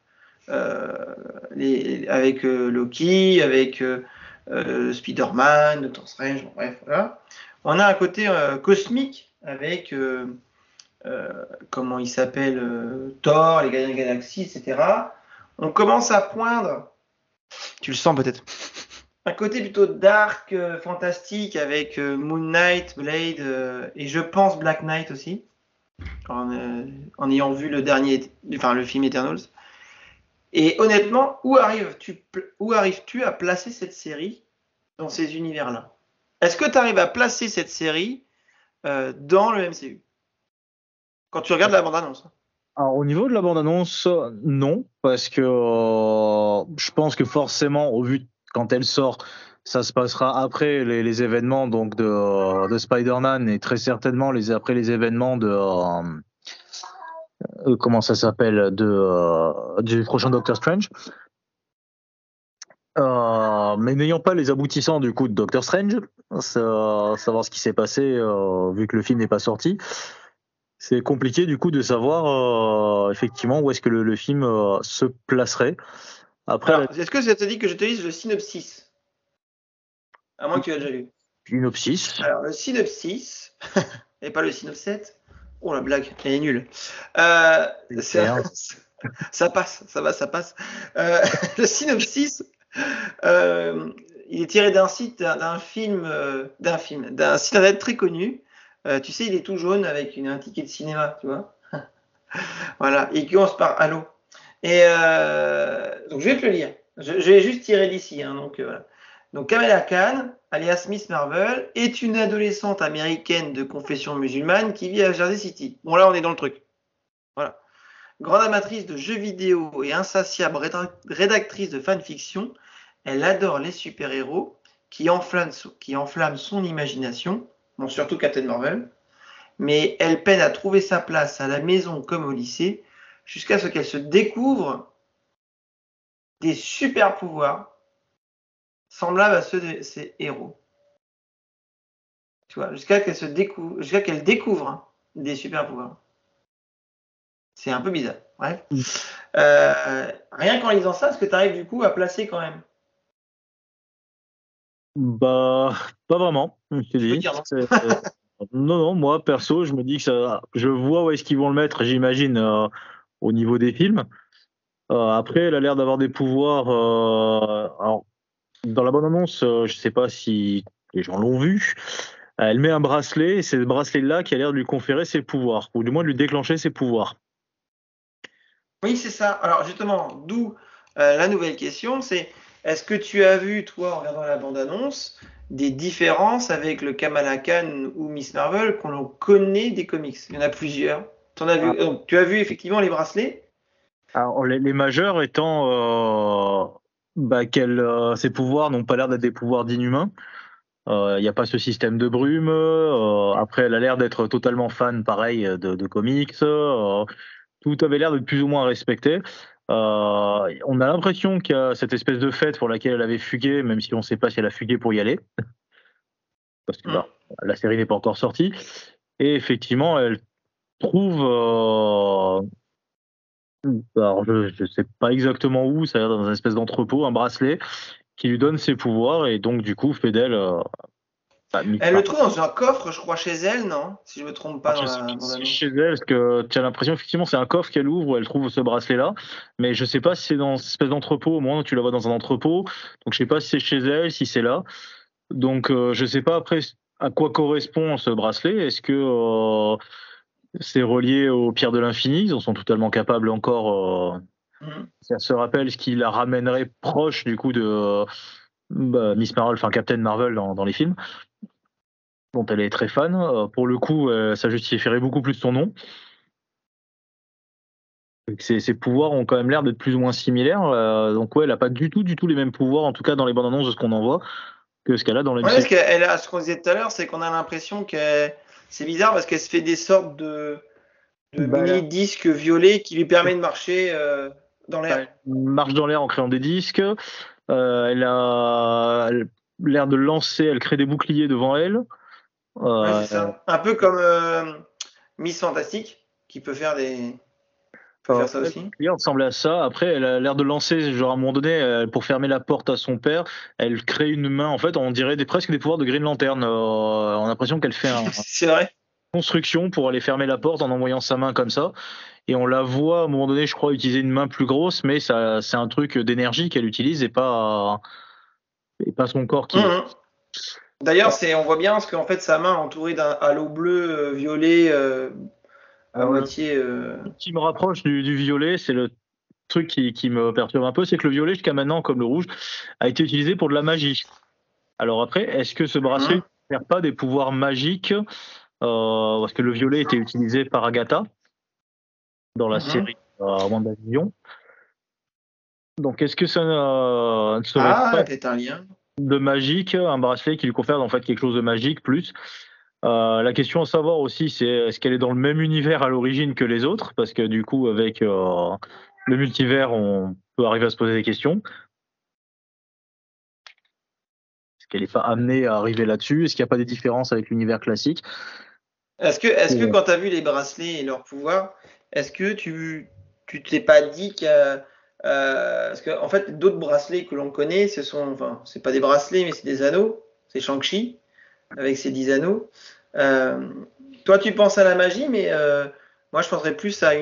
Loki, avec Spider-Man, Doctor Strange, bref, voilà. On a un côté cosmique avec comment il s'appelle, Thor, les Gardiens de la Galaxie, etc. On commence à poindre, tu le sens peut-être, un côté plutôt dark, fantastique avec Moon Knight, Blade et je pense Black Knight aussi, en ayant vu le film Eternals. Et honnêtement, où arrives-tu à placer cette série dans ces univers-là? Est-ce que tu arrives à placer cette série dans le MCU quand tu regardes la bande-annonce? Alors, au niveau de la bande-annonce, non, parce que je pense que forcément, au vu quand elle sort, ça se passera après les événements donc de Spider-Man et très certainement après les événements de comment ça s'appelle du prochain Doctor Strange. Mais n'ayant pas les aboutissants du coup de Doctor Strange, savoir ce qui s'est passé vu que le film n'est pas sorti, c'est compliqué du coup de savoir effectivement où est-ce que le film se placerait. Après, alors, est-ce que ça te dit que je te lise le synopsis? À moins que tu l'aies déjà lu. Synopsis. Alors, le synopsis, et pas le synopsis. Oh, la blague, elle est nulle. Ça passe, ça passe. Le synopsis, il est tiré d'un site, d'un site internet très connu. Tu sais, il est tout jaune avec un ticket de cinéma, tu vois. Voilà, il commence par Allô. Et donc, je vais te le lire. Je vais juste tirer d'ici. Hein, donc, voilà. Donc, Kamala Khan, alias Miss Marvel, est une adolescente américaine de confession musulmane qui vit à Jersey City. Bon, là, on est dans le truc. Voilà. Grande amatrice de jeux vidéo et insatiable rédactrice de fanfiction, elle adore les super-héros qui enflamment son imagination, bon, surtout Captain Marvel, mais elle peine à trouver sa place à la maison comme au lycée, jusqu'à ce qu'elle se découvre des super-pouvoirs semblables à ceux de ses héros. Tu vois, jusqu'à qu'elle découvre des super-pouvoirs. C'est un peu bizarre. Bref. Rien qu'en lisant ça, est-ce que tu arrives du coup à placer quand même? Bah, pas vraiment, je te dis. Non, moi, perso, je me dis que je vois où est-ce qu'ils vont le mettre, j'imagine, au niveau des films. Après, elle a l'air d'avoir des pouvoirs. Alors, dans la bande-annonce, je sais pas si les gens l'ont vu. Elle met un bracelet, et c'est ce bracelet-là qui a l'air de lui conférer ses pouvoirs, ou du moins de lui déclencher ses pouvoirs. Oui, c'est ça. Alors, justement, d'où la nouvelle question, c'est est-ce que tu as vu, toi, en regardant la bande-annonce, des différences avec le Kamala Khan ou Miss Marvel qu'on connaît des comics? Il y en a plusieurs. Donc, tu as vu effectivement les bracelets, Alors, les majeurs étant ses pouvoirs n'ont pas l'air d'être des pouvoirs d'inhumains. Il n'y a pas ce système de brume. Après, elle a l'air d'être totalement fan, pareil, de comics. Tout avait l'air de plus ou moins respecté. On a l'impression qu'il y a cette espèce de fête pour laquelle elle avait fugué, même si on ne sait pas si elle a fugué pour y aller, parce que la série n'est pas encore sortie. Et effectivement, elle trouve, alors je ne sais pas exactement où, ça a l'air dans une espèce d'entrepôt, un bracelet qui lui donne ses pouvoirs et donc du coup fait d'elle. Elle le trouve dans un coffre, je crois, chez elle, non? Si je me trompe pas chez elle, parce que tu as l'impression effectivement c'est un coffre qu'elle ouvre où elle trouve ce bracelet-là, mais je sais pas si c'est dans cette espèce d'entrepôt. Au moment où tu la vois dans un entrepôt, donc je sais pas si c'est chez elle, si c'est là. Donc je sais pas après à quoi correspond ce bracelet. Est-ce que c'est relié aux pierres de l'infini? Ils en sont totalement capables encore. Ça se rappelle ce qui la ramènerait proche du coup de Miss Marvel, enfin Captain Marvel dans les films, dont elle est très fan. Pour le coup, ça justifierait beaucoup plus son nom. Ses pouvoirs ont quand même l'air d'être plus ou moins similaires. Donc ouais, elle n'a pas du tout les mêmes pouvoirs, en tout cas dans les bandes annonces de ce qu'on en voit, que ce qu'elle a dans les. Ouais, parce qu'elle a, ce qu'on disait tout à l'heure, c'est qu'on a l'impression que c'est bizarre parce qu'elle se fait des sortes de mini-disques violets qui lui permettent de marcher dans l'air. Elle marche dans l'air en créant des disques. Elle a l'air de lancer, elle crée des boucliers devant elle. Ouais, c'est ça. Un peu comme Miss Fantastique, qui peut faire faire ça aussi. Elle ressemble à ça. Après, elle a l'air de lancer, genre à un moment donné, pour fermer la porte à son père, elle crée une main. En fait, on dirait presque des pouvoirs de Green Lantern. On a l'impression qu'elle fait c'est vrai. Construction pour aller fermer la porte en envoyant sa main comme ça. Et on la voit à un moment donné, je crois, utiliser une main plus grosse, mais ça, c'est un truc d'énergie qu'elle utilise et pas son corps qui. D'ailleurs, on voit bien parce qu'en fait, sa main entourée d'un halo bleu, violet, à moitié. Qui me rapproche du violet, c'est le truc qui me perturbe un peu, c'est que le violet, jusqu'à maintenant, comme le rouge, a été utilisé pour de la magie. Alors après, est-ce que ce bracelet ne perd pas des pouvoirs magiques parce que le violet était utilisé par Agatha dans la série WandaVision. Donc est-ce que ça ne serait pas peut-être un lien de magique, un bracelet qui lui confère en fait quelque chose de magique plus. La question à savoir aussi, c'est est-ce qu'elle est dans le même univers à l'origine que les autres, parce que du coup avec le multivers on peut arriver à se poser des questions. Est-ce qu'elle n'est pas amenée à arriver là-dessus? Est-ce qu'il n'y a pas des différences avec l'univers classique? Est-ce que quand tu as vu les bracelets et leurs pouvoirs, est-ce que tu t'es pas dit que parce qu'en fait d'autres bracelets que l'on connaît, c'est pas des bracelets mais c'est des anneaux, c'est Shang-Chi avec ses 10 anneaux. Toi tu penses à la magie, mais moi je penserais plus à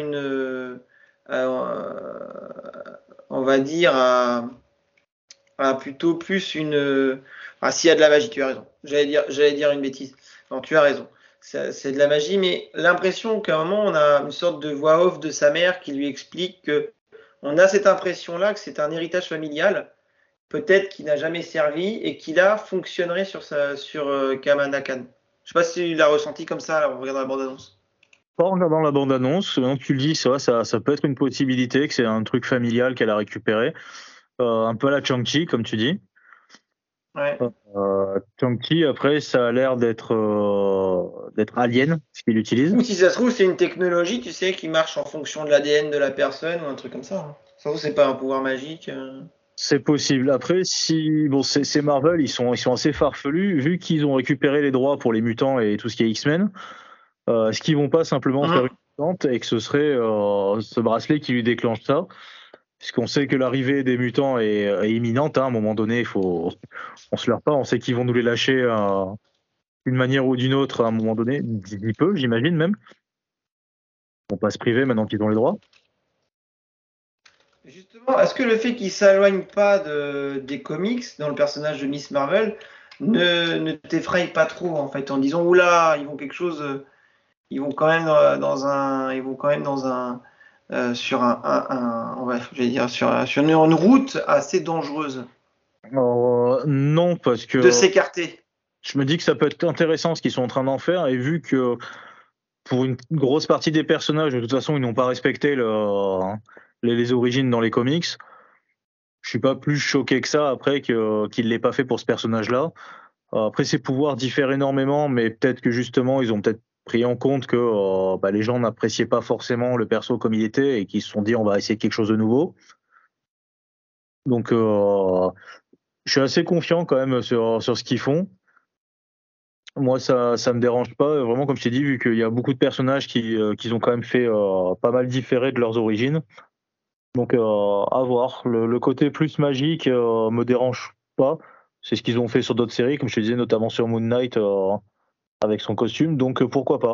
on va dire à plutôt plus une s'il y a de la magie, tu as raison. J'allais dire une bêtise. Non, tu as raison. C'est de la magie, mais l'impression qu'à un moment, on a une sorte de voix off de sa mère qui lui explique que on a cette impression-là que c'est un héritage familial, peut-être qui n'a jamais servi et qui là fonctionnerait sur Kamala Khan. Je sais pas si tu l'as ressenti comme ça en regardant la bande-annonce. Pas en regardant la bande-annonce, maintenant que tu le dis, ça peut être une possibilité, que c'est un truc familial qu'elle a récupéré, un peu à la Shang-Chi, comme tu dis. Ouais. Shang-Chi, après, ça a l'air d'être alien, ce qu'il utilise. Ou si ça se trouve, c'est une technologie, tu sais, qui marche en fonction de l'ADN de la personne ou un truc comme ça. Ça se trouve, c'est pas un pouvoir magique. C'est possible. Après, c'est Marvel, ils sont assez farfelus, vu qu'ils ont récupéré les droits pour les mutants et tout ce qui est X-Men. Est-ce qu'ils vont pas simplement faire une mutante et que ce serait ce bracelet qui lui déclenche ça? Puisqu'on sait que l'arrivée des mutants est imminente, à un moment donné, on se leurre pas, on sait qu'ils vont nous les lâcher d'une manière ou d'une autre à un moment donné, d'ici peu, j'imagine même. Ils vont pas se priver maintenant qu'ils ont les droits. Justement, est-ce que le fait qu'ils s'éloignent pas des comics dans le personnage de Miss Marvel ne t'effraie pas trop en fait en disant oula, ils vont quelque chose, ils vont quand même sur sur une route assez dangereuse. Non, parce que de s'écarter. Je me dis que ça peut être intéressant ce qu'ils sont en train d'en faire, et vu que pour une grosse partie des personnages, de toute façon, ils n'ont pas respecté les origines dans les comics. Je suis pas plus choqué que ça après qu'il l'ait pas fait pour ce personnage-là. Après, ses pouvoirs diffèrent énormément, mais peut-être que justement, ils ont peut-être pris en compte que les gens n'appréciaient pas forcément le perso comme il était et qu'ils se sont dit on va essayer quelque chose de nouveau. Donc, je suis assez confiant quand même sur ce qu'ils font. Moi, ça me dérange pas. Vraiment, comme je t'ai dit, vu qu'il y a beaucoup de personnages qui ont quand même fait pas mal différer de leurs origines. Donc, à voir. Le côté plus magique me dérange pas. C'est ce qu'ils ont fait sur d'autres séries, comme je te disais, notamment sur Moon Knight avec son costume. Donc, pourquoi pas.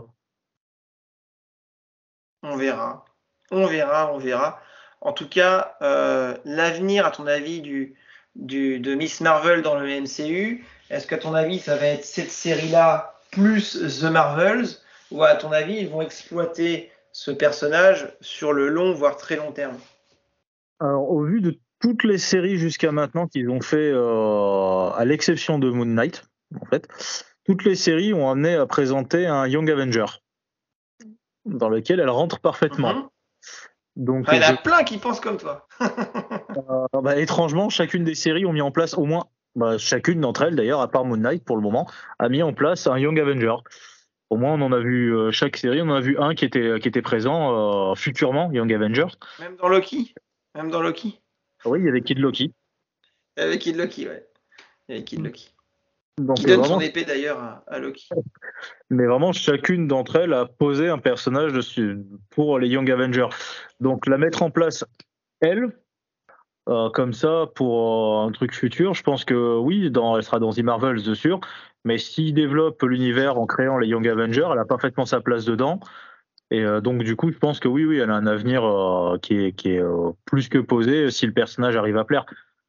On verra. On verra. En tout cas, l'avenir, à ton avis, de Miss Marvel dans le MCU, est-ce qu'à ton avis, ça va être cette série-là plus The Marvels, ou à ton avis, ils vont exploiter ce personnage sur le long, voire très long terme? Alors, au vu de toutes les séries jusqu'à maintenant qu'ils ont fait, à l'exception de Moon Knight, en fait, toutes les séries ont amené à présenter un Young Avenger dans lequel elle rentre parfaitement. Mhm. Donc, il y en a plein qui pensent comme toi. étrangement, chacune des séries ont mis en place au moins, chacune d'entre elles d'ailleurs, à part Moon Knight pour le moment, a mis en place un Young Avenger. Au moins, on en a vu chaque série, on en a vu un qui était présent futurement, Young Avenger. Même dans Loki. Oui, il y avait Kid Loki. Avec Kid Loki, ouais. Avec Kid Loki. Donc, Qui donne vraiment, son épée d'ailleurs à Loki. mais vraiment, chacune d'entre elles a posé un personnage pour les Young Avengers. Donc, la mettre en place, elle, comme ça, pour un truc futur, je pense que oui, elle sera dans The Marvels, de sûr. Mais s'il développe l'univers en créant les Young Avengers, elle a parfaitement sa place dedans. Et donc, du coup, je pense que oui, elle a un avenir qui est plus que posé si le personnage arrive à plaire.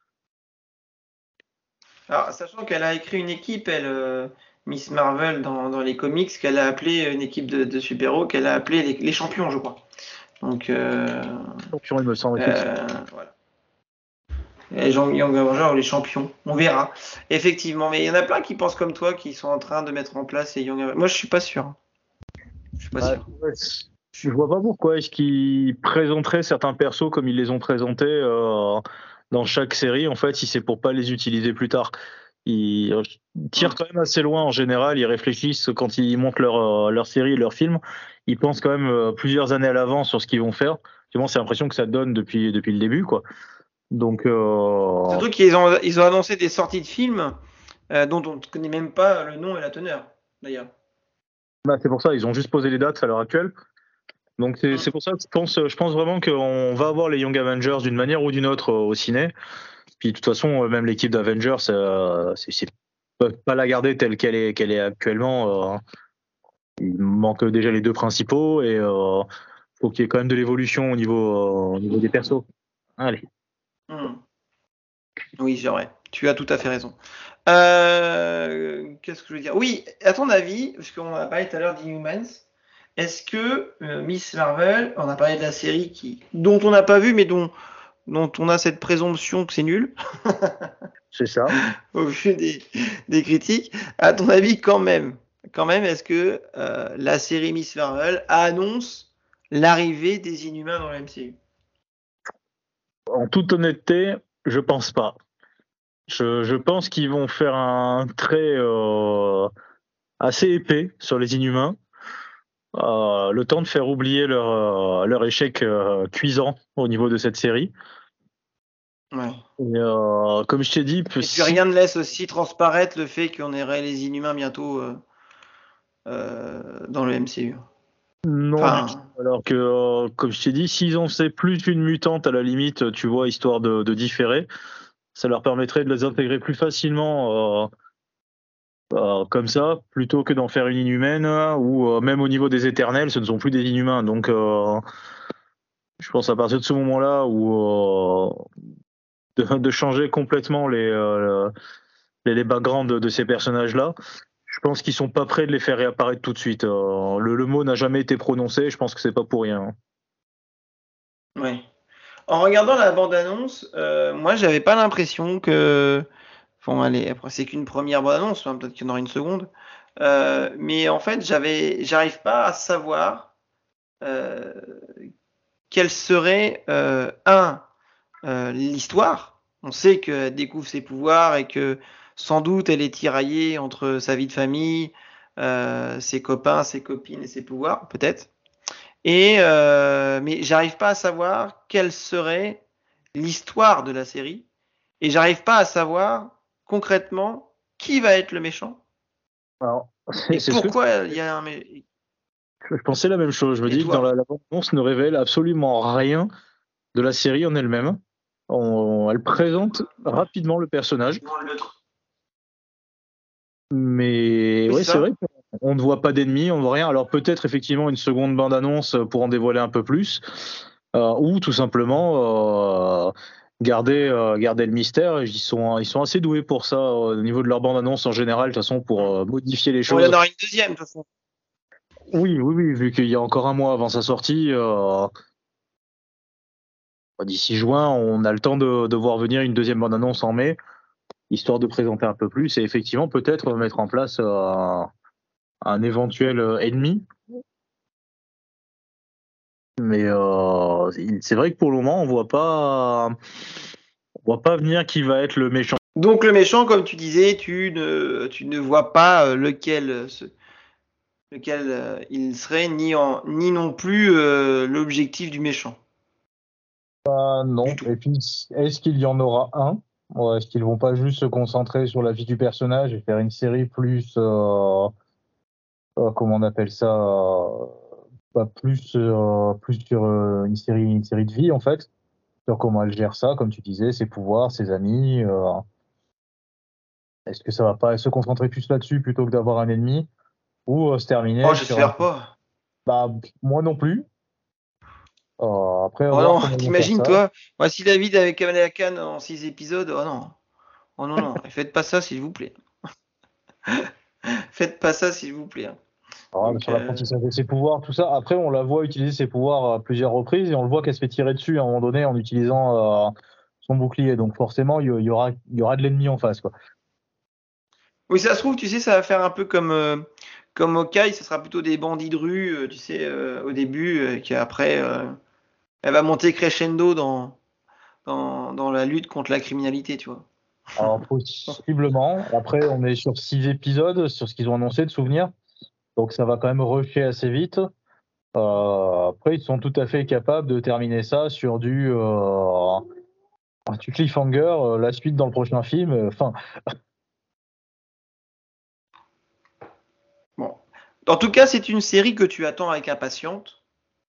Alors, sachant qu'elle a écrit une équipe, Miss Marvel, dans les comics, qu'elle a appelée une équipe de super-héros, qu'elle a appelée les champions, je crois. Donc, Champion, il me semble. voilà. Les Young Avengers ou les champions, on verra. Effectivement, mais il y en a plein qui pensent comme toi, qui sont en train de mettre en place les Young Avengers. Moi, je suis pas sûr. Ouais, je vois pas pourquoi est-ce qu'ils présenteraient certains persos comme ils les ont présentés dans chaque série, en fait, si c'est pour pas les utiliser plus tard. Ils tirent quand même assez loin en général, ils réfléchissent quand ils montent leur série et leur film, ils pensent quand même plusieurs années à l'avance sur ce qu'ils vont faire. C'est l'impression que ça donne depuis le début, quoi. Donc, surtout qu'ils ont annoncé des sorties de films dont on ne connaît même pas le nom et la teneur, d'ailleurs. c'est pour ça, ils ont juste posé les dates à l'heure actuelle. Donc c'est pour ça que je pense vraiment qu'on va avoir les Young Avengers d'une manière ou d'une autre au ciné. Puis de toute façon, même l'équipe d'Avengers, c'est pas la garder telle qu'elle est actuellement. Il manque déjà les deux principaux et faut qu'il y ait quand même de l'évolution au niveau des persos. Allez. Oui, c'est vrai. Tu as tout à fait raison. Qu'est-ce que je veux dire? Oui, à ton avis, parce qu'on a parlé tout à l'heure d'Inhumans, est-ce que Miss Marvel, on a parlé de la série dont on n'a pas vu, mais dont on a cette présomption que c'est nul. C'est ça. Au vu des critiques. À ton avis, quand même, est-ce que la série Miss Marvel annonce l'arrivée des Inhumains dans le MCU? En toute honnêteté, je pense pas. Je pense qu'ils vont faire un trait assez épais sur les Inhumains. Le temps de faire oublier leur échec cuisant au niveau de cette série. Ouais. Et, comme je t'ai dit, et puis rien ne laisse aussi transparaître le fait qu'on aurait les Inhumains bientôt dans le MCU. Non, alors que comme je t'ai dit, s'ils en faisaient plus une mutante à la limite, tu vois, histoire de différer, ça leur permettrait de les intégrer plus facilement comme ça, plutôt que d'en faire une inhumaine, ou même au niveau des éternels, ce ne sont plus des inhumains. Donc je pense à partir de ce moment-là où de changer complètement les backgrounds de ces personnages-là, je pense qu'ils sont pas prêts de les faire réapparaître tout de suite. Le mot n'a jamais été prononcé, je pense que c'est pas pour rien. Ouais. En regardant la bande-annonce, moi j'avais pas l'impression que... Bon allez, après c'est qu'une première bande-annonce, hein, peut-être qu'il y en aura une seconde. Mais en fait, j'arrive pas à savoir quelle serait l'histoire. On sait qu'elle découvre ses pouvoirs et que sans doute elle est tiraillée entre sa vie de famille, ses copains, ses copines et ses pouvoirs, peut-être. Mais j'arrive pas à savoir quelle serait l'histoire de la série et j'arrive pas à savoir concrètement qui va être le méchant. Alors, Et pourquoi il y a un je pensais la même chose. Je me Et dis que toi dans la bande-annonce ne révèle absolument rien de la série en elle-même. Elle présente rapidement le personnage. Mais Oui, ouais, c'est c'est ça. vrai qu'on ne voit pas d'ennemis, on ne voit rien. Alors peut-être effectivement une seconde bande-annonce pour en dévoiler un peu plus, ou tout simplement garder le mystère. Ils sont assez doués pour ça au niveau de leur bande-annonce en général, de toute façon, pour modifier les Bon, il y choses. en aura une deuxième, de toute façon. Oui, vu qu'il y a encore un mois avant sa sortie, d'ici juin, on a le temps de voir venir une deuxième bande-annonce en mai, histoire de présenter un peu plus et effectivement peut-être mettre en place un éventuel ennemi. Mais c'est vrai que pour le moment, on voit pas venir qui va être le méchant. Donc le méchant, comme tu disais, tu ne vois pas lequel il serait, ni non plus l'objectif du méchant. Non. Du tout. Et puis, est-ce qu'il y en aura un? Est-ce qu'ils vont pas juste se concentrer sur la vie du personnage et faire une série plus, comment on appelle ça, plus sur une série de vie en fait, sur comment elle gère ça, comme tu disais, ses pouvoirs, ses amis. Est-ce que ça va pas se concentrer plus là-dessus plutôt que d'avoir un ennemi ou se terminer Oh, sur j'espère pas. Bah, moi non plus. Après, Oh voir non, comment ils vont faire t'imagines ça. toi, voici David avec Kamala Khan en 6 épisodes. Oh non. Oh non, non, faites pas ça s'il vous plaît. Faites pas ça s'il vous plaît. Donc, Sur l'apprentissage de ses pouvoirs, tout ça. Après, on la voit utiliser ses pouvoirs à plusieurs reprises et on le voit qu'elle se fait tirer dessus à un moment donné en utilisant son bouclier. Donc forcément, il y aura de l'ennemi en face, quoi. Oui, ça se trouve, tu sais, ça va faire un peu comme Hawkeye, ça sera plutôt des bandits de rue, tu sais, au début, qui après, elle va monter crescendo dans la lutte contre la criminalité, tu vois. Alors, possiblement. Après, on est sur 6 épisodes, sur ce qu'ils ont annoncé de souvenirs. Donc ça va quand même rusher assez vite. Après, ils sont tout à fait capables de terminer ça sur du cliffhanger, la suite dans le prochain film. Enfin, Bon. En tout cas, c'est une série que tu attends avec impatience,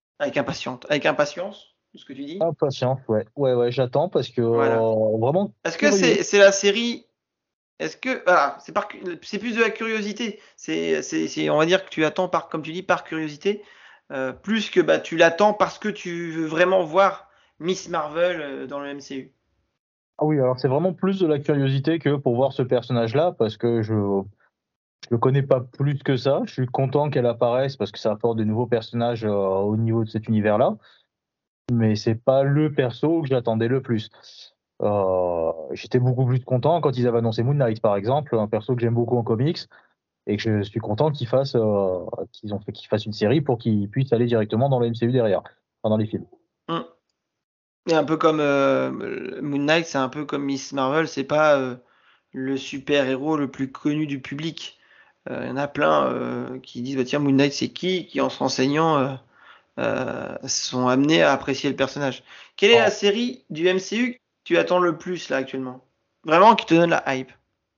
de ce que tu dis. impatience, ouais. Ouais, j'attends parce que Voilà. vraiment. Est-ce que c'est la série? Est-ce que c'est plus de la curiosité. On va dire que tu attends comme tu dis, par curiosité, plus que tu l'attends parce que tu veux vraiment voir Miss Marvel dans le MCU. Ah oui, alors c'est vraiment plus de la curiosité que pour voir ce personnage-là, parce que je le connais pas plus que ça. Je suis content qu'elle apparaisse parce que ça apporte de nouveaux personnages au niveau de cet univers-là, mais c'est pas le perso que j'attendais le plus. J'étais beaucoup plus content quand ils avaient annoncé Moon Knight, par exemple, un perso que j'aime beaucoup en comics, et que je suis content qu'ils fassent une série pour qu'il puisse aller directement dans le MCU derrière, enfin, dans les films. Et un peu comme Moon Knight, c'est un peu comme Miss Marvel, c'est pas le super-héros le plus connu du public. Il y en a plein qui disent tiens, Moon Knight c'est qui en se renseignant sont amenés à apprécier le personnage. Quelle est la série du MCU que tu attends le plus là actuellement? Vraiment qui te donne la hype?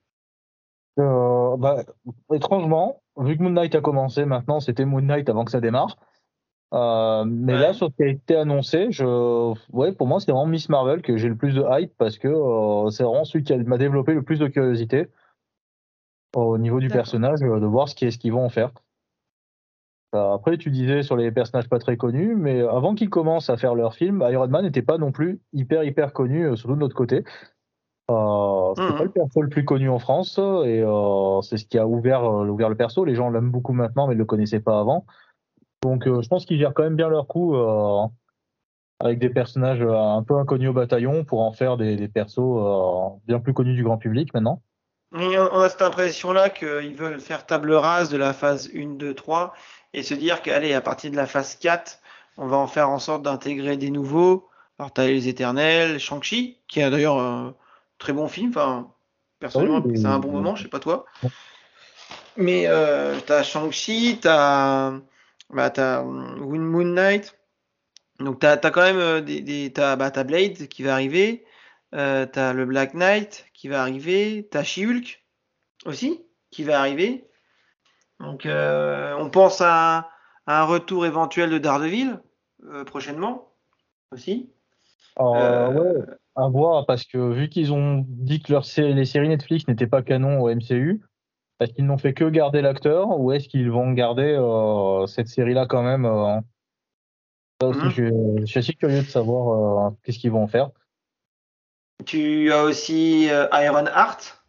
Étrangement, vu que Moon Knight a commencé, maintenant c'était Moon Knight avant que ça démarre. Mais Ouais. là, sur ce qui a été annoncé, pour moi, c'est vraiment Miss Marvel que j'ai le plus de hype parce que c'est vraiment celui qui m'a développé le plus de curiosité au niveau du D'accord. personnage, de voir ce qu'ils vont en faire. Après, tu disais sur les personnages pas très connus, mais avant qu'ils commencent à faire leur film, Iron Man n'était pas non plus hyper connu, surtout de notre côté. C'était pas le perso le plus connu en France et c'est ce qui a ouvert le perso. Les gens l'aiment beaucoup maintenant, mais ils le connaissaient pas avant. Donc, je pense qu'ils gèrent quand même bien leur coup avec des personnages un peu inconnus au bataillon pour en faire des persos bien plus connus du grand public maintenant. Et on a cette impression-là qu'ils veulent faire table rase de la phase 1, 2, 3 et se dire qu'allez, à partir de la phase 4, on va en faire en sorte d'intégrer des nouveaux. Alors, t'as les Éternels, Shang-Chi, qui est d'ailleurs un très bon film. Enfin, Ah oui, personnellement, c'est un bon moment, je sais pas toi. Mais t'as Shang-Chi, t'as Moon Knight. Donc t'as quand même t'as Blade qui va arriver. T'as le Black Knight qui va arriver. T'as She-Hulk aussi qui va arriver. Donc on pense à un retour éventuel de Daredevil prochainement aussi. ouais, Euh, à voir, parce que vu qu'ils ont dit que les séries Netflix n'étaient pas canon au MCU, est-ce qu'ils n'ont fait que garder l'acteur ou est-ce qu'ils vont garder cette série-là quand même Ça aussi, mhm. je suis assez curieux de savoir qu'est-ce qu'ils vont en faire. Tu as aussi Iron Heart.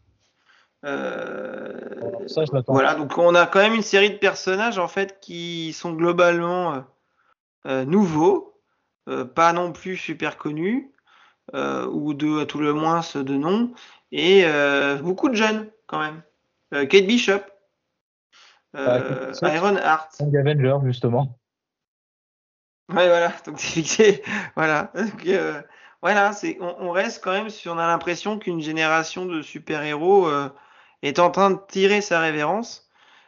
Euh, Ça, je l'attends. voilà, donc on a quand même une série de personnages en fait qui sont globalement nouveaux, pas non plus super connus, ou à tout le moins de nom, et beaucoup de jeunes quand même. Kate Bishop, Qui Iron Heart. Avenger, justement. Ouais, voilà, donc c'est fixé. Voilà, donc, voilà, on reste quand même on a l'impression qu'une génération de super-héros est en train de tirer sa révérence.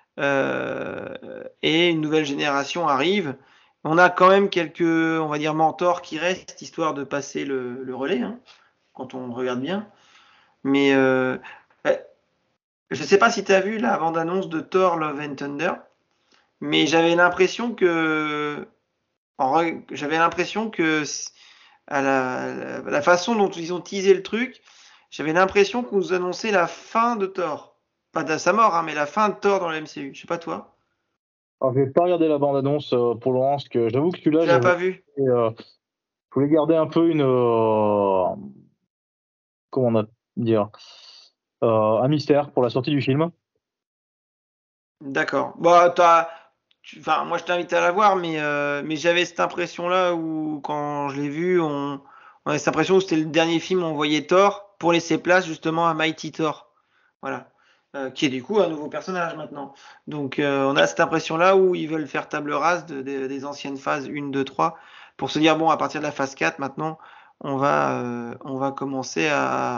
Et une nouvelle génération arrive. On a quand même quelques, on va dire, mentors qui restent, histoire de passer le relais, hein, quand on regarde bien. Mais je ne sais pas si tu as vu la bande-annonce de Thor Love and Thunder, mais j'avais l'impression que à la façon dont ils ont teasé le truc, j'avais l'impression qu'on nous annonçait la fin de Thor. Pas de sa mort, hein, mais la fin de Thor dans le MCU. Je sais pas toi. Alors, je vais pas regarder la bande-annonce pour Laurence, parce que j'avoue que celui-là, Tu l'as pas vu? je voulais garder un peu comment on a dire, un mystère pour la sortie du film. D'accord. Bah, enfin, moi, je t'invite à la voir, mais j'avais cette impression-là où, quand je l'ai vu, on avait cette impression que c'était le dernier film où on voyait Thor pour laisser place justement à Mighty Thor. Voilà. Qui est du coup un nouveau personnage maintenant. Donc, on a cette impression-là où ils veulent faire table rase des anciennes phases 1, 2, 3 pour se dire, bon, à partir de la phase 4, maintenant, on va commencer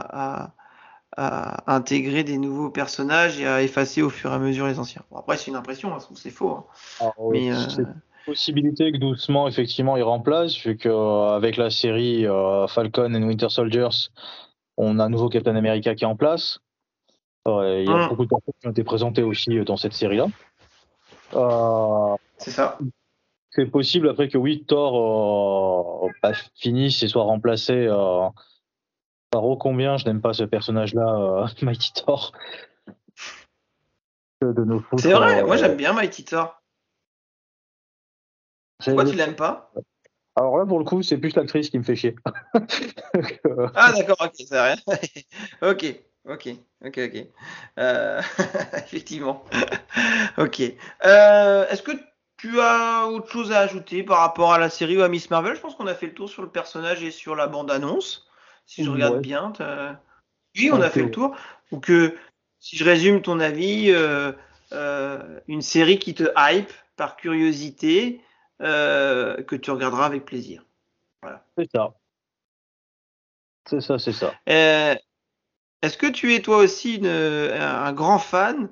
à intégrer des nouveaux personnages et à effacer au fur et à mesure les anciens. Bon, après, c'est une impression, hein, c'est faux, hein. Alors, Mais c'est une possibilité que doucement, effectivement, il remplace, vu que avec la série Falcon and Winter Soldiers, on a un nouveau Captain America qui est en place. Il y a beaucoup de personnes qui ont été présentées aussi dans cette série-là. c'est ça. C'est possible après que oui, Thor finisse et soit remplacé par ô combien je n'aime pas ce personnage-là, Mighty Thor, que de nous C'est foutre. vrai, moi j'aime bien Mighty Thor. Pourquoi tu j'ai- l'aimes pas? Alors là, pour le coup, c'est plus l'actrice qui me fait chier. Donc, Ah d'accord, ok, c'est rien. Ok, ok, ok, ok. Effectivement. Ok. Est-ce que tu as autre chose à ajouter par rapport à la série ou à Miss Marvel? Je pense qu'on a fait le tour sur le personnage et sur la bande-annonce. Si je regarde ouais, bien, oui, on en a fait le théorie. tour. Donc, si je résume ton avis, une série qui te hype par curiosité, que tu regarderas avec plaisir. Voilà. C'est ça. C'est ça, c'est ça. Euh, Est-ce que tu es toi aussi un grand fan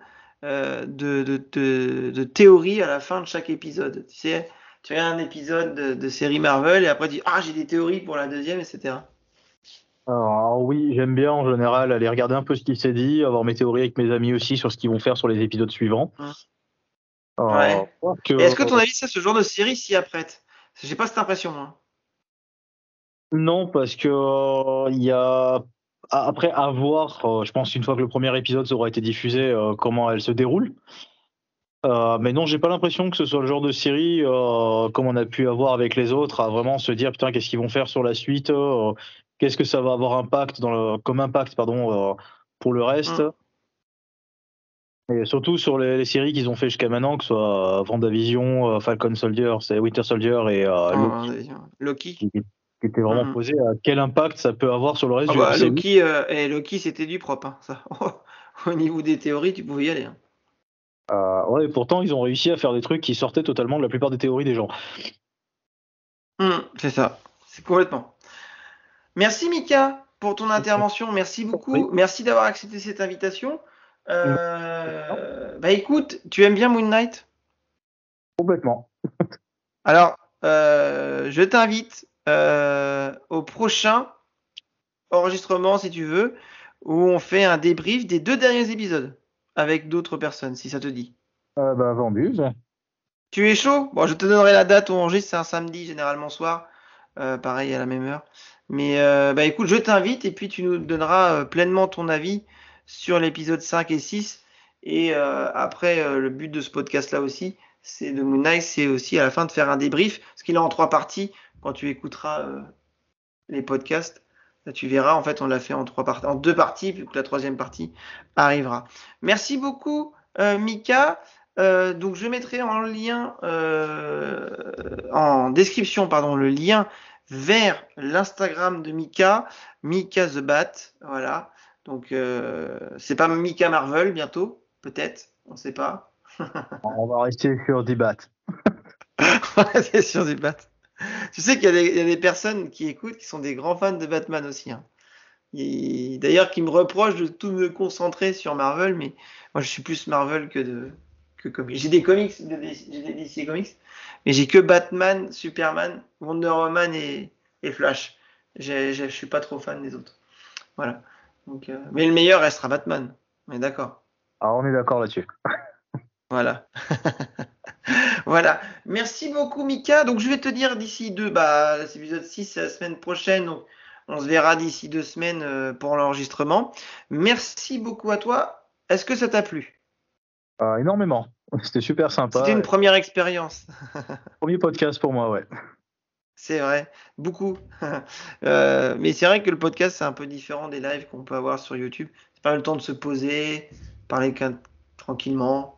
de théories à la fin de chaque épisode? Tu sais, tu regardes un épisode de série Marvel et après tu dis, ah, j'ai des théories pour la deuxième, etc. Alors, oui, j'aime bien en général aller regarder un peu ce qui s'est dit, avoir mes théories avec mes amis aussi sur ce qu'ils vont faire sur les épisodes suivants. Hum. Ouais. Voir Et est-ce que que ton avis, ça, ce genre de série s'y apprête? J'ai pas cette impression, moi. non, parce que il y a après à voir, je pense une fois que le premier épisode aura été diffusé, comment elle se déroule. Mais non, j'ai pas l'impression que ce soit le genre de série, comme on a pu avoir avec les autres, à vraiment se dire putain qu'est-ce qu'ils vont faire sur la suite, qu'est-ce que ça va avoir comme impact pardon pour le reste. Hum. Et surtout sur les séries qu'ils ont fait jusqu'à maintenant, que ce soit WandaVision, Falcon Soldier, c'est Winter Soldier et Loki, Loki. qui étaient Hum, vraiment hum. posés à quel impact ça peut avoir sur le reste Ah du bah MCU. Loki c'était du propre, hein, ça. Au niveau des théories, tu pouvais y aller, hein. Ouais, et pourtant ils ont réussi à faire des trucs qui sortaient totalement de la plupart des théories des gens. C'est ça, c'est complètement. Merci Mika pour ton intervention, merci beaucoup, Oui. merci d'avoir accepté cette invitation. Bah écoute, tu aimes bien Moon Knight? Complètement. Alors, je t'invite au prochain enregistrement, si tu veux, où on fait un débrief des 2 derniers épisodes avec d'autres personnes, si ça te dit. Vendu. Tu es chaud? Bon, je te donnerai la date où on enregistre, c'est un samedi, généralement soir, pareil à la même heure. Mais bah écoute, je t'invite et puis tu nous donneras pleinement ton avis sur l'épisode 5 et 6. Et après, le but de ce podcast-là aussi, c'est de Moon Knight, c'est aussi à la fin de faire un débrief, parce qu'il est en 3 parties. Quand tu écouteras les podcasts, là, tu verras, en fait, on l'a fait en 2 parties, puis que la 3e partie arrivera. Merci beaucoup, Mika. Donc je mettrai en lien, en description, pardon, le lien vers l'Instagram de Mika, Mika the Bat, voilà. Donc c'est pas Mika Marvel bientôt, peut-être, on ne sait pas. On va rester sur des battes. C'est sur du Bat. Tu sais qu'il y a des personnes qui écoutent qui sont des grands fans de Batman aussi, hein. D'ailleurs, qui me reprochent de tout me concentrer sur Marvel, mais moi je suis plus Marvel que comics. J'ai des comics, j'ai des DC Comics, mais j'ai que Batman, Superman, Wonder Woman et Flash. Je suis pas trop fan des autres. Voilà. Donc, mais le meilleur restera Batman. On est d'accord. Alors, on est d'accord là-dessus. Voilà. Voilà. Merci beaucoup, Mika. Donc, je vais te dire d'ici l'épisode 6, c'est la semaine prochaine. Donc, on se verra d'ici 2 semaines pour l'enregistrement. Merci beaucoup à toi. Est-ce que ça t'a plu? Énormément. C'était super sympa. C'était une première expérience. Premier podcast pour moi, ouais. C'est vrai, beaucoup. Mais c'est vrai que le podcast, c'est un peu différent des lives qu'on peut avoir sur YouTube. C'est pas le temps de se poser, parler tranquillement.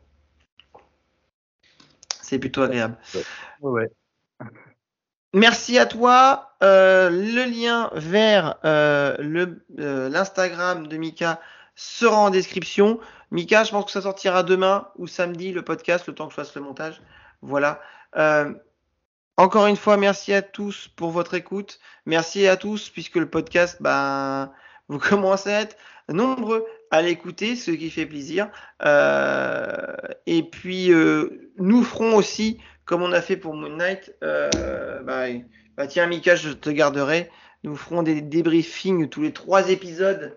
C'est plutôt agréable. Ouais. Merci à toi. Le lien vers l'Instagram de Mika sera en description. Mika, je pense que ça sortira demain ou samedi, le podcast, le temps que je fasse le montage. Voilà. Encore une fois, merci à tous pour votre écoute. Merci à tous, puisque le podcast, vous commencez à être nombreux à l'écouter, ce qui fait plaisir. Et puis, nous ferons aussi, comme on a fait pour Moon Knight, tiens, Mika, je te garderai. Nous ferons des débriefings tous les 3 épisodes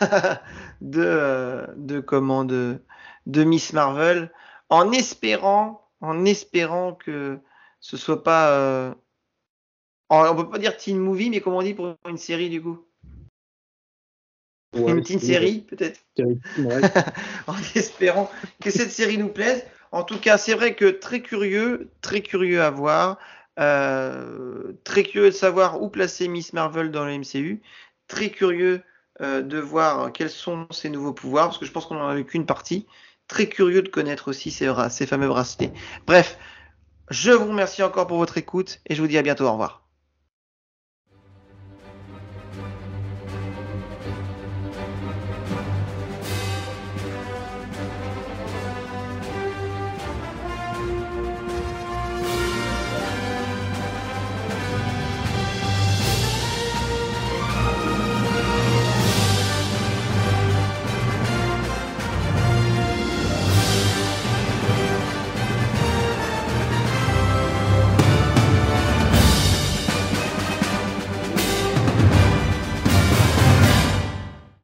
de Miss Marvel, en espérant que ce soit pas on peut pas dire teen movie, mais comment on dit pour une série du coup? Ouais, une teen série peut-être. Ouais. En espérant que cette série nous plaise. En tout cas, c'est vrai que très curieux à voir, très curieux de savoir où placer Miss Marvel dans le MCU, très curieux de voir quels sont ses nouveaux pouvoirs, parce que je pense qu'on en a eu qu'une partie. Très curieux de connaître aussi ces fameux bracelets. Bref. Je vous remercie encore pour votre écoute et je vous dis à bientôt. Au revoir.